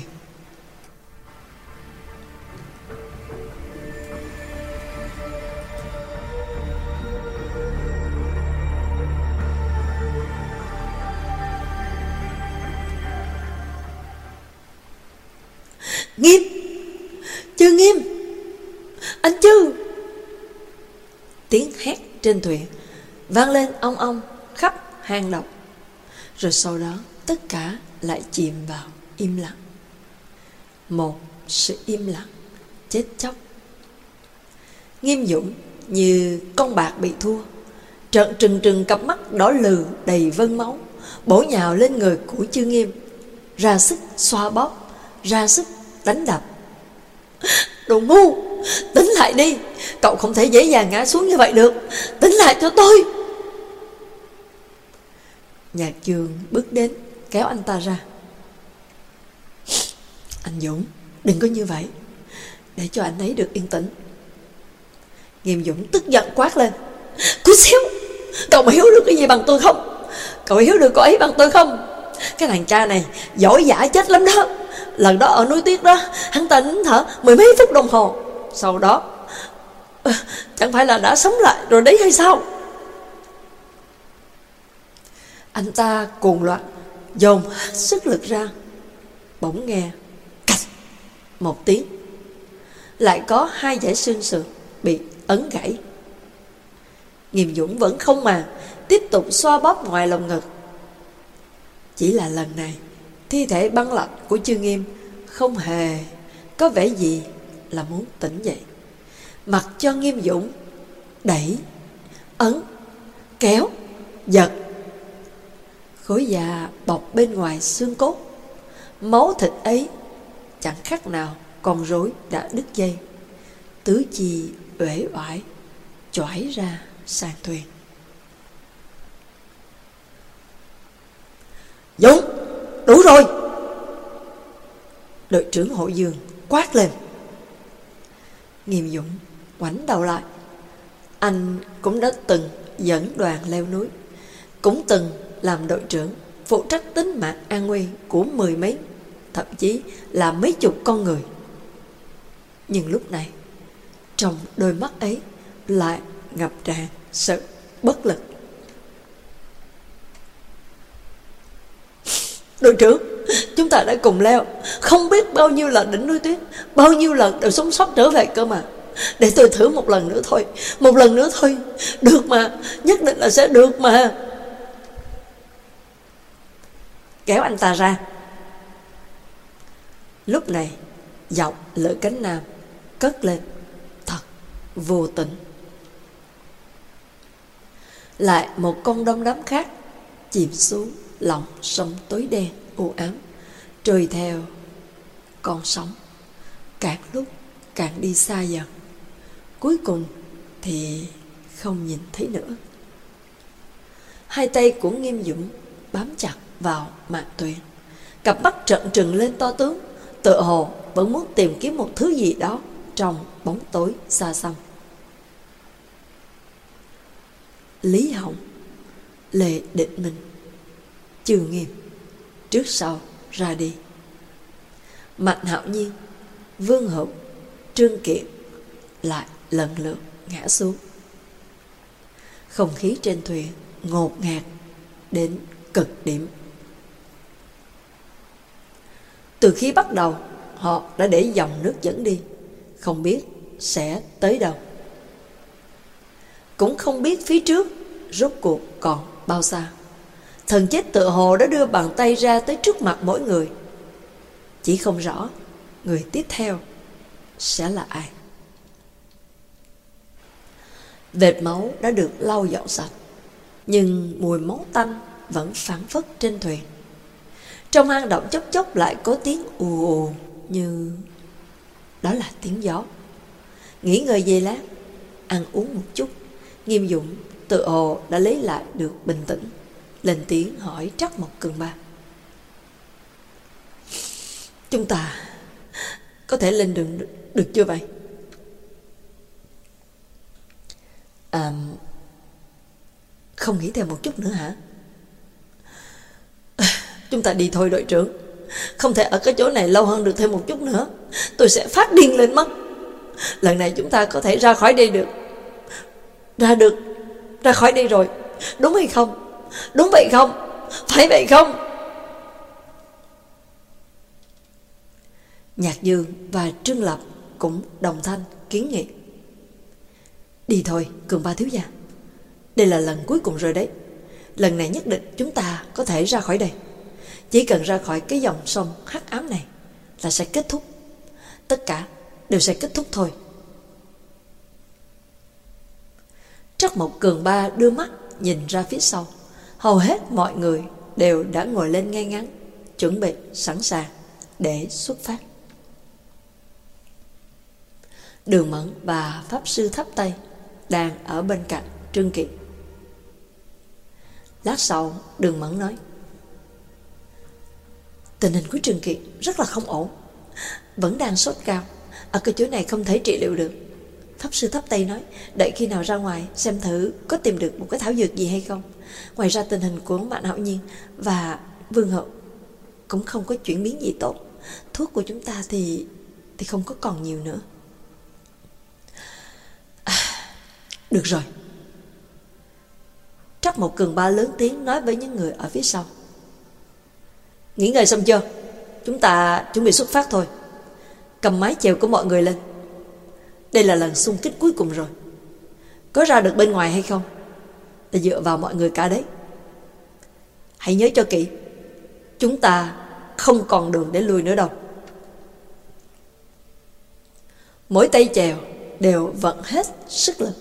S1: Nghiêm! Chư Nghiêm! Anh Chư! Tiếng hét trên thuyền vang lên ong ong khắp hang động. Rồi sau đó tất cả lại chìm vào im lặng. Một sự im lặng chết chóc. Nghiêm Dũng như con bạc bị thua, trợn trừng trừng cặp mắt đỏ lừ đầy vân máu, bổ nhào lên người của Chư Nghiêm, ra sức xoa bóp, ra sức đánh đập. Đồ ngu! Tỉnh lại đi! Cậu không thể dễ dàng ngã xuống như vậy được! Tỉnh lại cho tôi! Nhạc Trường bước đến kéo anh ta ra. Anh Dũng, đừng có như vậy, để cho anh ấy được yên tĩnh. Nghiêm Dũng tức giận quát lên. Cú xíu! Cậu mà hiểu được cái gì bằng tôi không? Cậu hiểu được cô ấy bằng tôi không? Cái thằng cha này giỏi giả chết lắm đó. Lần đó ở núi Tuyết đó, hắn ta nín thở 10 mấy phút đồng hồ. Sau đó chẳng phải là đã sống lại rồi đấy hay sao? Anh ta cuồng loạn dồn sức lực ra. Bỗng nghe cạch một tiếng, lại có 2 dãy xương sườn bị ấn gãy. Nghiêm Dũng vẫn không màng, tiếp tục xoa bóp ngoài lồng ngực. Chỉ là lần này thi thể băng lạnh của Chư Nghiêm không hề có vẻ gì là muốn tỉnh dậy, mặc cho Nghiêm Dũng đẩy, ấn, kéo, giật. Khối da bọc bên ngoài xương cốt, máu thịt ấy chẳng khác nào con rối đã đứt dây, tứ chi uể oải choải ra sàn thuyền. Dũng, đủ rồi! Đội trưởng Hội Dương quát lên. Nghiêm Dũng ngoảnh đầu lại. Anh cũng đã từng dẫn đoàn leo núi, cũng từng làm đội trưởng, phụ trách tính mạng an nguy của 10 mấy, thậm chí là mấy chục con người. Nhưng lúc này trong đôi mắt ấy lại ngập tràn sự bất lực. Đội trưởng, chúng ta đã cùng leo không biết bao nhiêu lần đỉnh núi Tuyết, bao nhiêu lần đều sống sót trở về cơ mà. để tôi thử một lần nữa thôi. Một lần nữa thôi. Được mà, nhất định là sẽ được mà. Kéo anh ta ra. Lúc này giọng Lữ Cánh Nam cất lên thật vô tình. Lại một con đom đóm khác chìm xuống lòng sông tối đen u ám, trôi theo con sóng, càng lúc càng đi xa dần. Cuối cùng thì không nhìn thấy nữa. Hai tay của Nghiêm Dũng bám chặt vào mạn Tuyền, cặp mắt trợn trừng lên to tướng, tựa hồ vẫn muốn tìm kiếm một thứ gì đó trong bóng tối xa xăm. Lý Hồng, Lê Định Minh, Chư Nghiêm trước sau ra đi. Mạnh Hạo Nhiên, Vương Hữu, Trương Kiệt lại lần lượt ngã xuống. Không khí trên thuyền ngột ngạt đến cực điểm. Từ khi bắt đầu, họ đã để dòng nước dẫn đi, không biết sẽ tới đâu, cũng không biết phía trước rốt cuộc còn bao xa. Thần chết tựa hồ đã đưa bàn tay ra tới trước mặt mỗi người. Chỉ không rõ người tiếp theo sẽ là ai. Vệt máu đã được lau dọn sạch, nhưng mùi máu tanh vẫn phảng phất trên thuyền. Trong hang động chốc chốc lại có tiếng ù ù, như đó là tiếng gió. Nghỉ ngơi giây lát, ăn uống một chút, Nghiêm Dũng tựa hồ đã lấy lại được bình tĩnh, lên tiếng hỏi Trắc Mộc Cường Ba: chúng ta có thể lên đường được chưa vậy? Không nghĩ thêm một chút nữa hả? Chúng ta đi thôi đội trưởng. Không thể ở cái chỗ này lâu hơn được thêm một chút nữa. Tôi sẽ phát điên lên mất. Lần này chúng ta có thể ra khỏi đây được. Ra khỏi đây rồi. Đúng hay không? Đúng vậy không? Phải vậy không? Nhạc Dương và Trương Lập cũng đồng thanh kiến nghị: đi thôi Cường Ba thiếu gia, đây là lần cuối cùng rồi đấy. Lần này nhất định chúng ta có thể ra khỏi đây. Chỉ cần ra khỏi cái dòng sông hắc ám này là sẽ kết thúc. Tất cả đều sẽ kết thúc thôi. Trắc Mộc Cường Ba đưa mắt nhìn ra phía sau. Hầu hết mọi người đều đã ngồi lên ngay ngắn, chuẩn bị sẵn sàng để xuất phát. Đường Mẫn và Pháp Sư Tháp Tây đang ở bên cạnh Trương Kiệt. Lát sau Đường Mẫn nói: tình hình của Trương Kiệt rất là không ổn, vẫn đang sốt cao, ở cái chỗ này không thể trị liệu được. Pháp Sư Tháp Tây nói đợi khi nào ra ngoài xem thử có tìm được một cái thảo dược gì hay không. Ngoài ra tình hình của Mạnh Hạo Nhiên và Vương Hậu cũng không có chuyển biến gì tốt. Thuốc của chúng ta thì không có còn nhiều nữa. Được rồi. Trắc Mộc Cường Ba lớn tiếng nói với những người ở phía sau: nghỉ ngơi xong chưa? Chúng ta chuẩn bị xuất phát thôi. Cầm mái chèo của mọi người lên. Đây là lần xung kích cuối cùng rồi. Có ra được bên ngoài hay không là dựa vào mọi người cả đấy. Hãy nhớ cho kỹ, chúng ta không còn đường để lui nữa đâu. Mỗi tay chèo đều vận hết sức lực.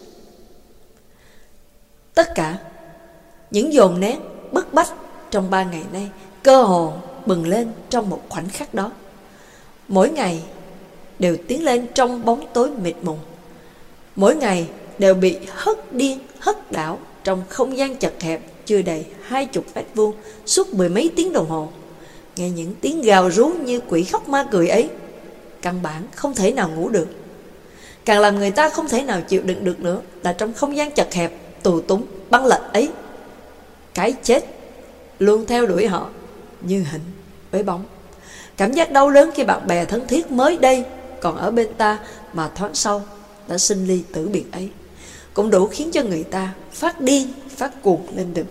S1: Tất cả những dồn nén bức bách trong 3 ngày nay cơ hồ bừng lên trong một khoảnh khắc đó. Mỗi ngày đều tiến lên trong bóng tối mịt mùng. Mỗi ngày đều bị hất điên hất đảo trong không gian chật hẹp chưa đầy 20 mét vuông suốt 10 mấy tiếng đồng hồ. Nghe những tiếng gào rú như quỷ khóc ma cười ấy, căn bản không thể nào ngủ được. Càng làm người ta không thể nào chịu đựng được nữa là trong không gian chật hẹp tù túng băng lệch ấy, cái chết luôn theo đuổi họ như hình với bóng. Cảm giác đau đớn khi bạn bè thân thiết mới đây còn ở bên ta mà thoáng sau đã sinh ly tử biệt ấy cũng đủ khiến cho người ta phát điên phát cuồng lên được.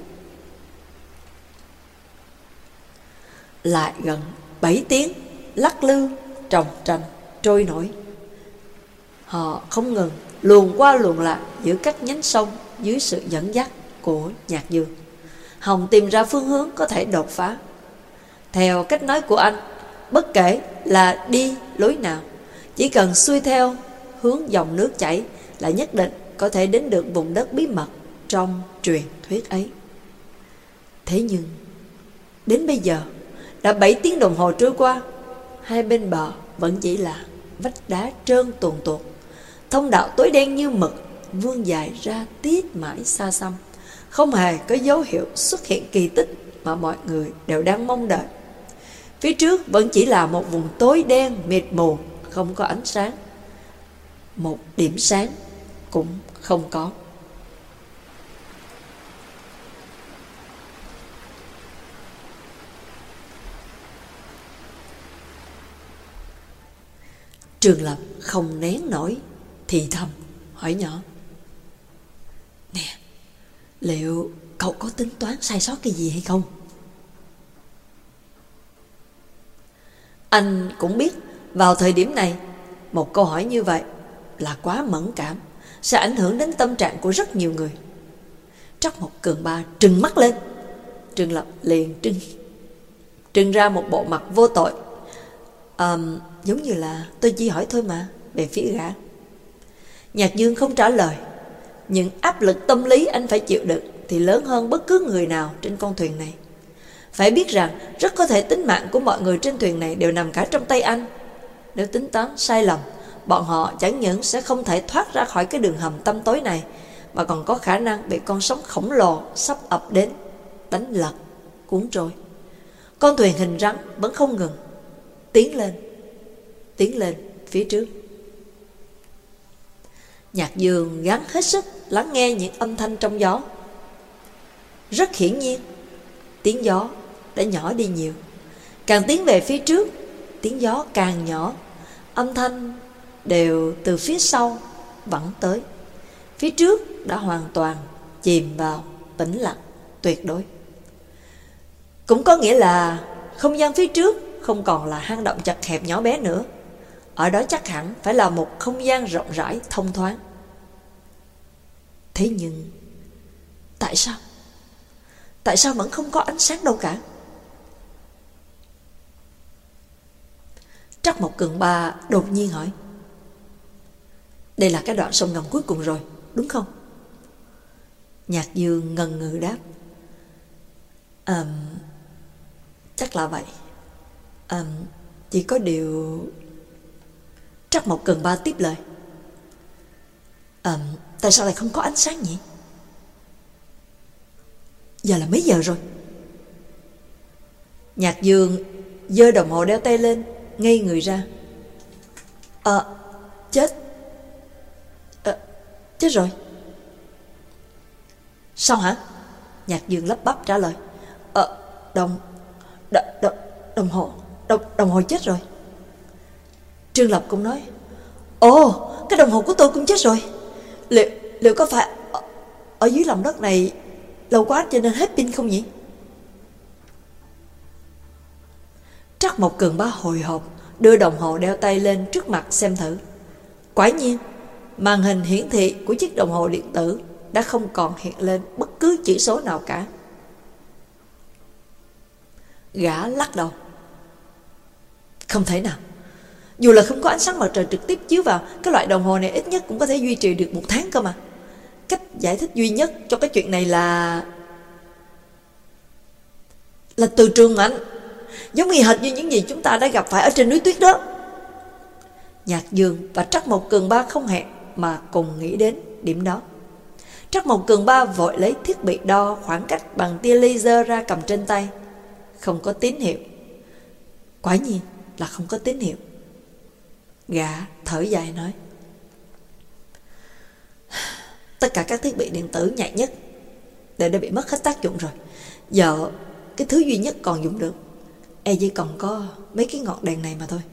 S1: Lại gần 7 tiếng lắc lư trồng tranh trôi nổi. Họ không ngừng luồn qua luồn lại giữa các nhánh sông dưới sự dẫn dắt của Nhạc Dương, hòng tìm ra phương hướng có thể đột phá. Theo cách nói của anh, bất kể là đi lối nào, chỉ cần xuôi theo hướng dòng nước chảy là nhất định có thể đến được vùng đất bí mật trong truyền thuyết ấy. Thế nhưng đến bây giờ đã 7 tiếng đồng hồ trôi qua, hai bên bờ vẫn chỉ là vách đá trơn tuồn tuột, thông đạo tối đen như mực vươn dài ra tít mãi xa xăm, không hề có dấu hiệu xuất hiện kỳ tích mà mọi người đều đang mong đợi. Phía trước vẫn chỉ là một vùng tối đen mịt mù, không có ánh sáng, một điểm sáng cũng không có. Trường Lập không nén nổi, thì thầm hỏi nhỏ: Nè, liệu cậu có tính toán sai sót cái gì hay không? Anh cũng biết vào thời điểm này một câu hỏi như vậy là quá mẫn cảm, sẽ ảnh hưởng đến tâm trạng của rất nhiều người. Trắc Mộc Cường Ba trừng mắt lên. Trường Lập liền trừng ra một bộ mặt vô tội. Giống như là tôi chỉ hỏi thôi mà, về phía gã. Nhạc Dương không trả lời. Những áp lực tâm lý anh phải chịu đựng thì lớn hơn bất cứ người nào trên con thuyền này. Phải biết rằng rất có thể tính mạng của mọi người trên thuyền này đều nằm cả trong tay anh. Nếu tính toán sai lầm, bọn họ chẳng những sẽ không thể thoát ra khỏi cái đường hầm tăm tối này, mà còn có khả năng bị con sóng khổng lồ sắp ập đến đánh lật, cuốn trôi. Con thuyền hình rắn vẫn không ngừng tiến lên phía trước. Nhạc Dương gắng hết sức lắng nghe những âm thanh trong gió. Rất hiển nhiên, tiếng gió đã nhỏ đi nhiều. Càng tiến về phía trước, tiếng gió càng nhỏ, âm thanh đều từ phía sau vẳng tới. Phía trước đã hoàn toàn chìm vào tĩnh lặng tuyệt đối. Cũng có nghĩa là không gian phía trước không còn là hang động chật hẹp nhỏ bé nữa. Ở đó chắc hẳn phải là một không gian rộng rãi thông thoáng. Thế nhưng tại sao vẫn không có ánh sáng đâu cả? Trắc Mộc Cường Ba đột nhiên hỏi: Đây là cái đoạn sông ngầm cuối cùng rồi, đúng không? Nhạc Dương ngần ngừ đáp: Chắc là vậy. Chỉ có điều... Trắc Mộc Cường Ba tiếp lời: Tại sao lại không có ánh sáng nhỉ? Giờ là mấy giờ rồi? Nhạc Dương giơ đồng hồ đeo tay lên, ngây người ra. Chết rồi. Sao hả? Nhạc Dương lắp bắp trả lời: Đồng hồ chết rồi. Trương Lập cũng nói: Ồ, cái đồng hồ của tôi cũng chết rồi. Liệu có phải ở dưới lòng đất này lâu quá cho nên hết pin không nhỉ? Trắc Mộc Cường Ba hồi hộp đưa đồng hồ đeo tay lên trước mặt xem thử. Quả nhiên, màn hình hiển thị của chiếc đồng hồ điện tử đã không còn hiện lên bất cứ chữ số nào cả. Gã lắc đầu: Không thể nào. Dù là không có ánh sáng mặt trời trực tiếp chiếu vào, cái loại đồng hồ này ít nhất cũng có thể duy trì được 1 tháng cơ mà. Cách giải thích duy nhất cho cái chuyện này là từ trường mạnh, giống y hệt như những gì chúng ta đã gặp phải ở trên núi tuyết đó. Nhạc Dương và Trắc Mộc Cường Ba không hẹn mà cùng nghĩ đến điểm đó. Trắc Mộc Cường Ba vội lấy thiết bị đo khoảng cách bằng tia laser ra cầm trên tay. Không có tín hiệu. Quả nhiên là không có tín hiệu. Gã thở dài nói: Tất cả các thiết bị điện tử nhạy nhất đều đã bị mất hết tác dụng rồi. Giờ cái thứ duy nhất còn dùng được chỉ còn có mấy cái ngọn đèn này mà thôi.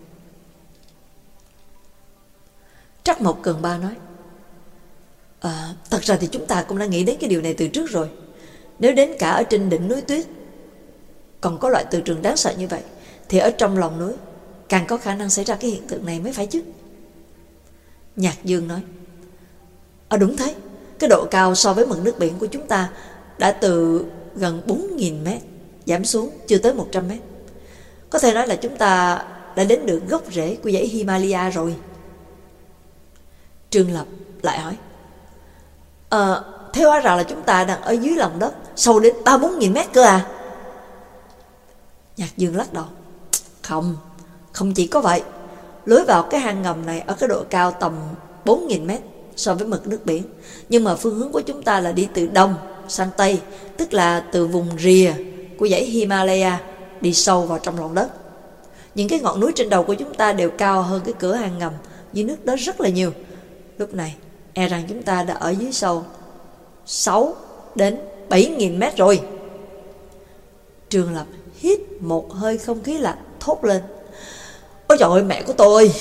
S1: Trắc Mộc Cường Ba nói: Thật ra thì chúng ta cũng đã nghĩ đến cái điều này từ trước rồi. Nếu đến cả ở trên đỉnh núi tuyết còn có loại từ trường đáng sợ như vậy, thì ở trong lòng núi càng có khả năng xảy ra cái hiện tượng này mới phải chứ. Nhạc Dương nói: đúng thế, cái độ cao so với mực nước biển của chúng ta đã từ gần 4.000 mét giảm xuống chưa tới 100 mét. Có thể nói là chúng ta đã đến được gốc rễ của dãy Himalaya rồi. Trương Lập lại hỏi: thế hóa ra là chúng ta đang ở dưới lòng đất sâu đến 3-4.000 mét cơ à? Nhạc Dương lắc đầu: Không chỉ có vậy. Lối vào cái hang ngầm này ở cái độ cao tầm 4.000 mét so với mực nước biển, nhưng mà phương hướng của chúng ta là đi từ đông sang tây, tức là từ vùng rìa của dãy Himalaya đi sâu vào trong lòng đất. Những cái ngọn núi trên đầu của chúng ta đều cao hơn cái cửa hang ngầm dưới nước đó rất là nhiều. Lúc này e rằng chúng ta đã ở dưới sâu 6 đến 7.000 mét rồi. Trương Lập hít một hơi không khí lạnh, thốt lên: ôi trời ơi, mẹ của tôi!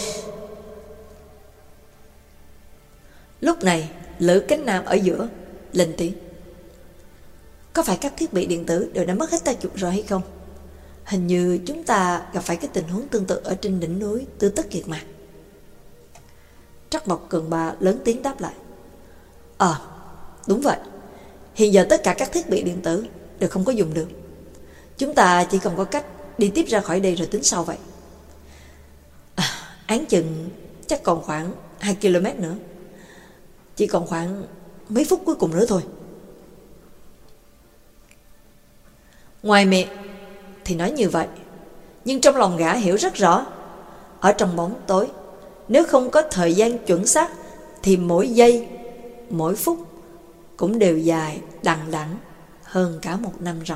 S1: Lúc này Lữ Cánh Nam ở giữa lên tiếng: có phải các thiết bị điện tử đều đã mất hết tác dụng rồi hay không? Hình như chúng ta gặp phải cái tình huống tương tự ở trên đỉnh núi Tư Tất Kiệt mà. Trắc Mộc Cường Ba lớn tiếng đáp lại: đúng vậy. Hiện giờ tất cả các thiết bị điện tử đều không có dùng được. Chúng ta chỉ còn có cách đi tiếp ra khỏi đây rồi tính sau vậy. Án chừng chắc còn khoảng 2 km nữa. Chỉ còn khoảng mấy phút cuối cùng nữa thôi. Ngoài miệng thì nói như vậy, nhưng trong lòng gã hiểu rất rõ, ở trong bóng tối, nếu không có thời gian chuẩn xác thì mỗi giây, mỗi phút cũng đều dài đằng đẵng hơn cả một năm ròng.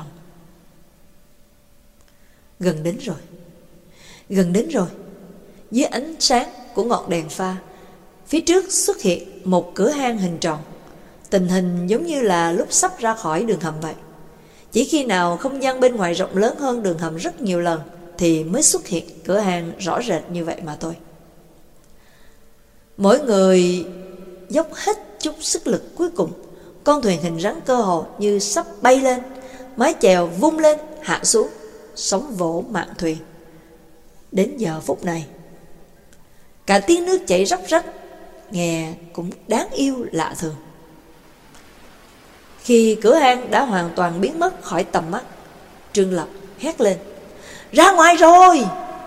S1: Gần đến rồi. Dưới ánh sáng của ngọn đèn pha, phía trước xuất hiện một cửa hang hình tròn. Tình hình giống như là lúc sắp ra khỏi đường hầm vậy. Chỉ khi nào không gian bên ngoài rộng lớn hơn đường hầm rất nhiều lần thì mới xuất hiện cửa hang rõ rệt như vậy mà thôi. Mỗi người dốc hết chút sức lực cuối cùng, con thuyền hình rắn cơ hồ như sắp bay lên, mái chèo vung lên hạ xuống, sóng vỗ mạn thuyền. Đến giờ phút này, cả tiếng nước chảy róc rách nghe cũng đáng yêu lạ thường. Khi cửa hang đã hoàn toàn biến mất khỏi tầm mắt, Trương Lập hét lên: ra ngoài rồi!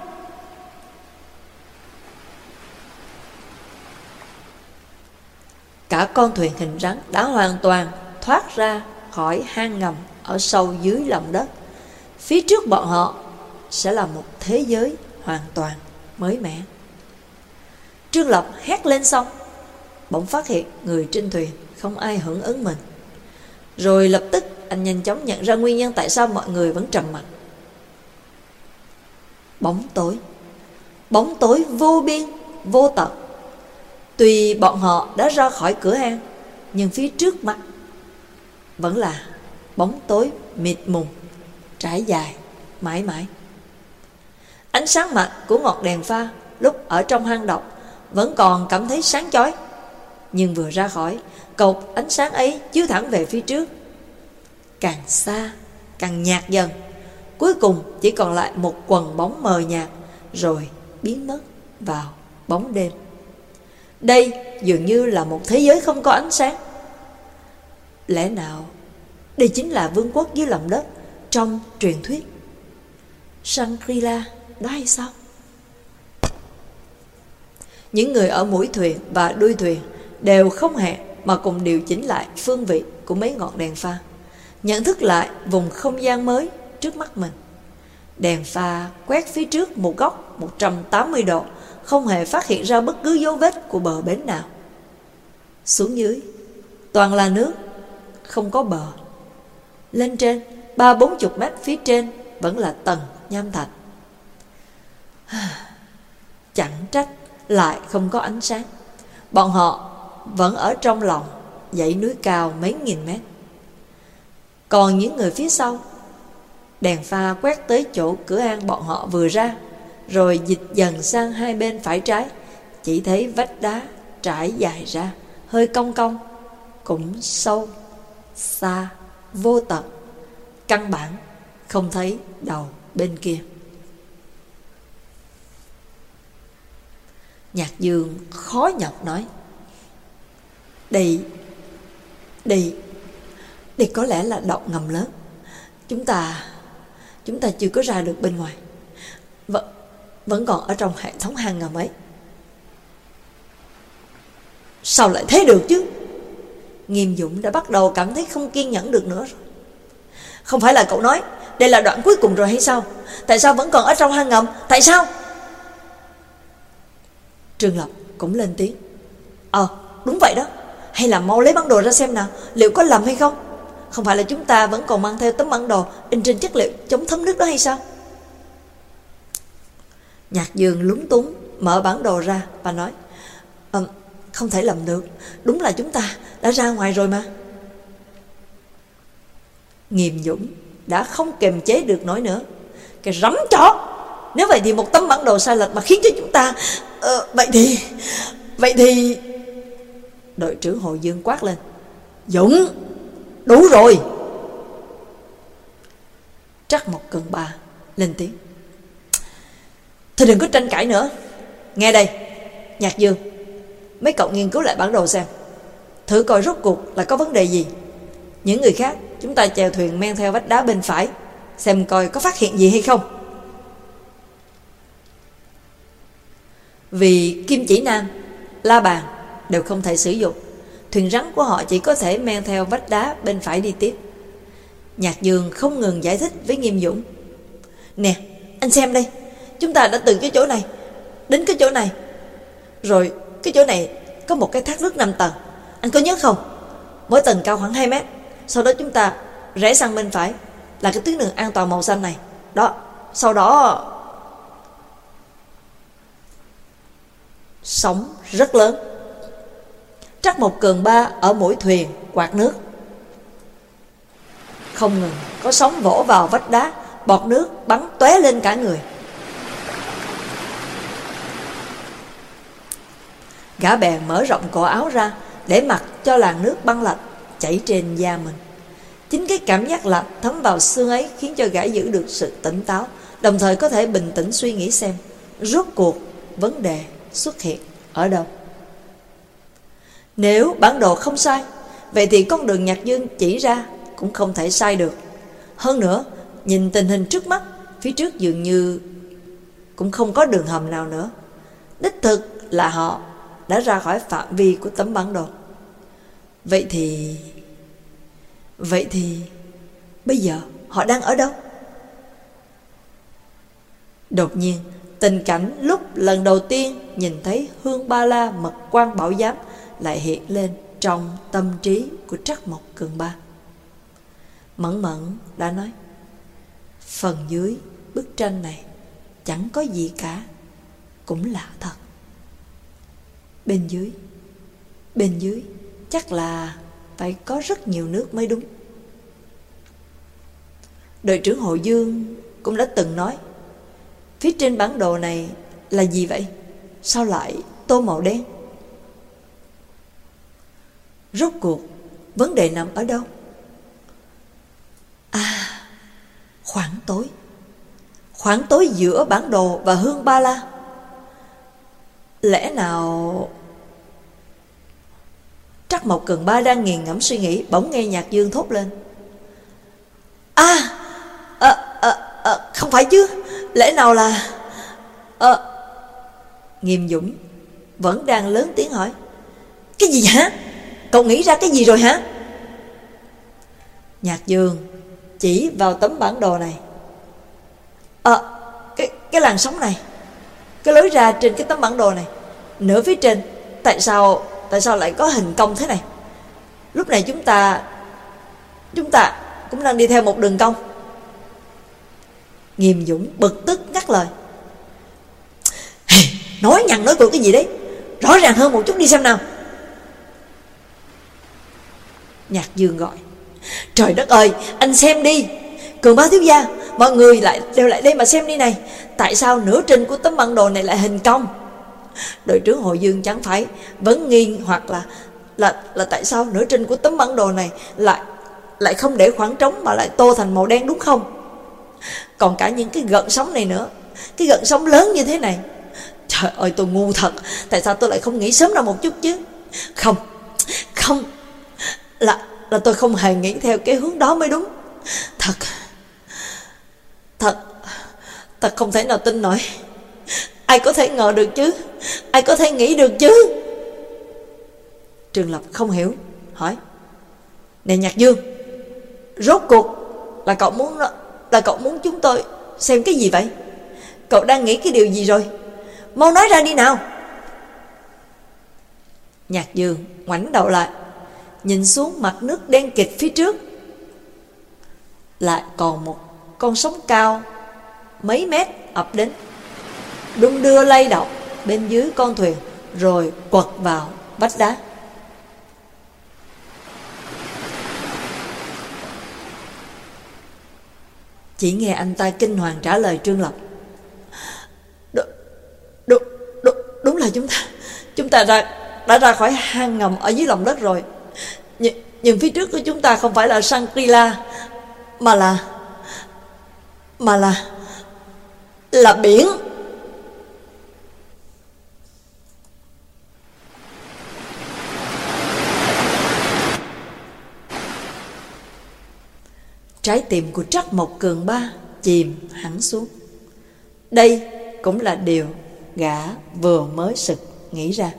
S1: Cả con thuyền hình rắn đã hoàn toàn thoát ra khỏi hang ngầm ở sâu dưới lòng đất. Phía trước bọn họ sẽ là một thế giới hoàn toàn mới mẻ. Trương Lập hét lên xong, bỗng phát hiện người trên thuyền không ai hưởng ứng mình. Rồi lập tức anh nhanh chóng nhận ra nguyên nhân tại sao mọi người vẫn trầm mặc. Bóng tối vô biên, vô tận. Tuy bọn họ đã ra khỏi cửa hang, nhưng phía trước mặt vẫn là bóng tối mịt mùng, trải dài mãi mãi. Ánh sáng mạnh của ngọn đèn pha lúc ở trong hang động vẫn còn cảm thấy sáng chói, nhưng vừa ra khỏi, cột ánh sáng ấy chiếu thẳng về phía trước, càng xa càng nhạt dần, cuối cùng chỉ còn lại một quầng bóng mờ nhạt, rồi biến mất vào bóng đêm. Đây dường như là một thế giới không có ánh sáng. Lẽ nào đây chính là vương quốc dưới lòng đất trong truyền thuyết Shangri-La đó hay sao? Những người ở mũi thuyền và đuôi thuyền đều không hẹn mà cùng điều chỉnh lại phương vị của mấy ngọn đèn pha, nhận thức lại vùng không gian mới trước mắt mình. Đèn pha quét phía trước một góc 180 độ, không hề phát hiện ra bất cứ dấu vết của bờ bến nào. Xuống dưới toàn là nước, không có bờ. Lên trên 30-40 mét phía trên vẫn là tầng nham thạch. Chẳng trách lại không có ánh sáng. Bọn họ vẫn ở trong lòng dãy núi cao mấy nghìn mét. Còn những người phía sau, đèn pha quét tới chỗ cửa hang bọn họ vừa ra, rồi dịch dần sang hai bên phải trái, chỉ thấy vách đá trải dài ra, hơi cong cong, cũng sâu, xa, vô tận, căn bản không thấy đầu bên kia. Nhạc Dương khó nhọc nói: Đây có lẽ là động ngầm lớn. Chúng ta chưa có ra được bên ngoài. Vẫn còn ở trong hệ thống hang ngầm ấy. Sao lại thế được chứ? Nghiêm Dũng đã bắt đầu cảm thấy không kiên nhẫn được nữa rồi. Không phải là cậu nói đây là đoạn cuối cùng rồi hay sao? Tại sao vẫn còn ở trong hang ngầm? Tại sao? Trương Lập cũng lên tiếng: Đúng vậy đó. Hay là mau lấy bản đồ ra xem nào, liệu có lầm hay không? Không phải là chúng ta vẫn còn mang theo tấm bản đồ in trên chất liệu chống thấm nước đó hay sao? Nhạc Dương lúng túng mở bản đồ ra và nói: Không thể lầm được. Đúng là chúng ta đã ra ngoài rồi mà. Nghiêm Dũng đã không kiềm chế được nổi nữa. Cái rắm chó! Nếu vậy thì một tấm bản đồ sai lệch mà khiến cho chúng ta... Vậy thì... Đội trưởng Hồ Dương quát lên: Dũng! Đủ rồi! Trắc Mộc Cường Ba lên tiếng: Thôi đừng có tranh cãi nữa. Nghe đây, Nhạc Dương, mấy cậu nghiên cứu lại bản đồ xem, thử coi rốt cuộc là có vấn đề gì. Những người khác, chúng ta chèo thuyền men theo vách đá bên phải, xem coi có phát hiện gì hay không. Vì Kim Chỉ Nam, La Bàn đều không thể sử dụng, thuyền rắn của họ chỉ có thể men theo vách đá bên phải đi tiếp. Nhạc Dương không ngừng giải thích với Nghiêm Dũng: Nè, anh xem đây, chúng ta đã từ cái chỗ này đến cái chỗ này, rồi cái chỗ này có một cái thác nước 5 tầng. Anh có nhớ không? Mỗi tầng cao khoảng 2 mét. Sau đó chúng ta rẽ sang bên phải là cái tuyến đường an toàn màu xanh này. Đó, sau đó sóng rất lớn. Trắc Mộc Cường Ba ở mũi thuyền quạt nước, không ngừng có sóng vỗ vào vách đá, bọt nước bắn tóe lên cả người. Gã bèn mở rộng cổ áo ra để mặc cho làn nước băng lạnh chảy trên da mình. Chính cái cảm giác lạnh thấm vào xương ấy khiến cho gã giữ được sự tỉnh táo, đồng thời có thể bình tĩnh suy nghĩ xem rốt cuộc vấn đề xuất hiện ở đâu. Nếu bản đồ không sai, vậy thì con đường Nhạc Dương chỉ ra cũng không thể sai được. Hơn nữa, nhìn tình hình trước mắt, phía trước dường như cũng không có đường hầm nào nữa. Đích thực là họ đã ra khỏi phạm vi của tấm bản đồ. Vậy thì bây giờ họ đang ở đâu? Đột nhiên, tình cảnh lúc lần đầu tiên nhìn thấy Hương Ba La Mật Quang Bảo Giám lại hiện lên trong tâm trí của Trắc Mộc Cường Ba. Mẫn Mẫn đã nói: Phần dưới bức tranh này chẳng có gì cả, cũng lạ thật. Bên dưới chắc là phải có rất nhiều nước mới đúng. Đội trưởng Hồ Dương cũng đã từng nói: Phía trên bản đồ này là gì vậy? Sao lại tô màu đen? Rốt cuộc vấn đề nằm ở đâu? Khoảng tối giữa bản đồ và Hương Ba La. Lẽ nào... Trắc Mộc Cường Ba đang nghiền ngẫm suy nghĩ, bỗng nghe Nhạc Dương thốt lên: Không phải chứ, lẽ nào là... Nghiêm Dũng vẫn đang lớn tiếng hỏi: Cái gì hả? Cậu nghĩ ra cái gì rồi hả? Nhạc Dương chỉ vào tấm bản đồ này: Cái làn sóng này, cái lối ra trên cái tấm bản đồ này, nửa phía trên, tại sao lại có hình cong thế này? Lúc này chúng ta cũng đang đi theo một đường cong. Nghiêm Dũng bực tức ngắt lời: Nói nhằng nói cười cái gì đấy, rõ ràng hơn một chút đi xem nào. Nhạc Dương gọi: Trời đất ơi, anh xem đi, Cường Ba thiếu gia, mọi người đều lại đây mà xem đi này. Tại sao nửa trên của tấm bản đồ này lại hình cong? Đội trưởng Hồ Dương chẳng phải vẫn nghi hoặc là tại sao nửa trên của tấm bản đồ này lại không để khoảng trống mà lại tô thành màu đen đúng không? Còn cả những cái gợn sóng này nữa, cái gợn sóng lớn như thế này. Trời ơi, tôi ngu thật. Tại sao tôi lại không nghĩ sớm ra một chút chứ? Không, không, là tôi không hề nghĩ theo cái hướng đó mới đúng. Thật không thể nào tin nổi. Ai có thể ngờ được chứ? Ai có thể nghĩ được chứ? Trương Lập không hiểu, hỏi: Nè Nhạc Dương, rốt cuộc là cậu muốn chúng tôi xem cái gì vậy? Cậu đang nghĩ cái điều gì rồi? Mau nói ra đi nào. Nhạc Dương ngoảnh đầu lại, nhìn xuống mặt nước đen kịt phía trước. Lại còn một con sóng cao mấy mét ập đến, đung đưa lay động bên dưới con thuyền, rồi quật vào vách đá. Chỉ nghe anh ta kinh hoàng trả lời Trương Lập: Đúng là chúng ta đã ra khỏi hang ngầm ở dưới lòng đất rồi. Nhưng phía trước của chúng ta không phải là Shangri-La, mà là biển. Trái tim của Trắc Mộc Cường Ba chìm hẳn xuống. Đây cũng là điều gã vừa mới sực nghĩ ra.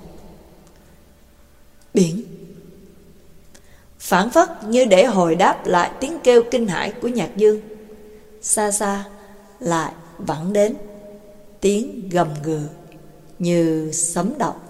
S1: Biển. Phản phất như để hồi đáp lại tiếng kêu kinh hãi của Nhạc Dương, xa xa lại vẳng đến tiếng gầm gừ như sấm động.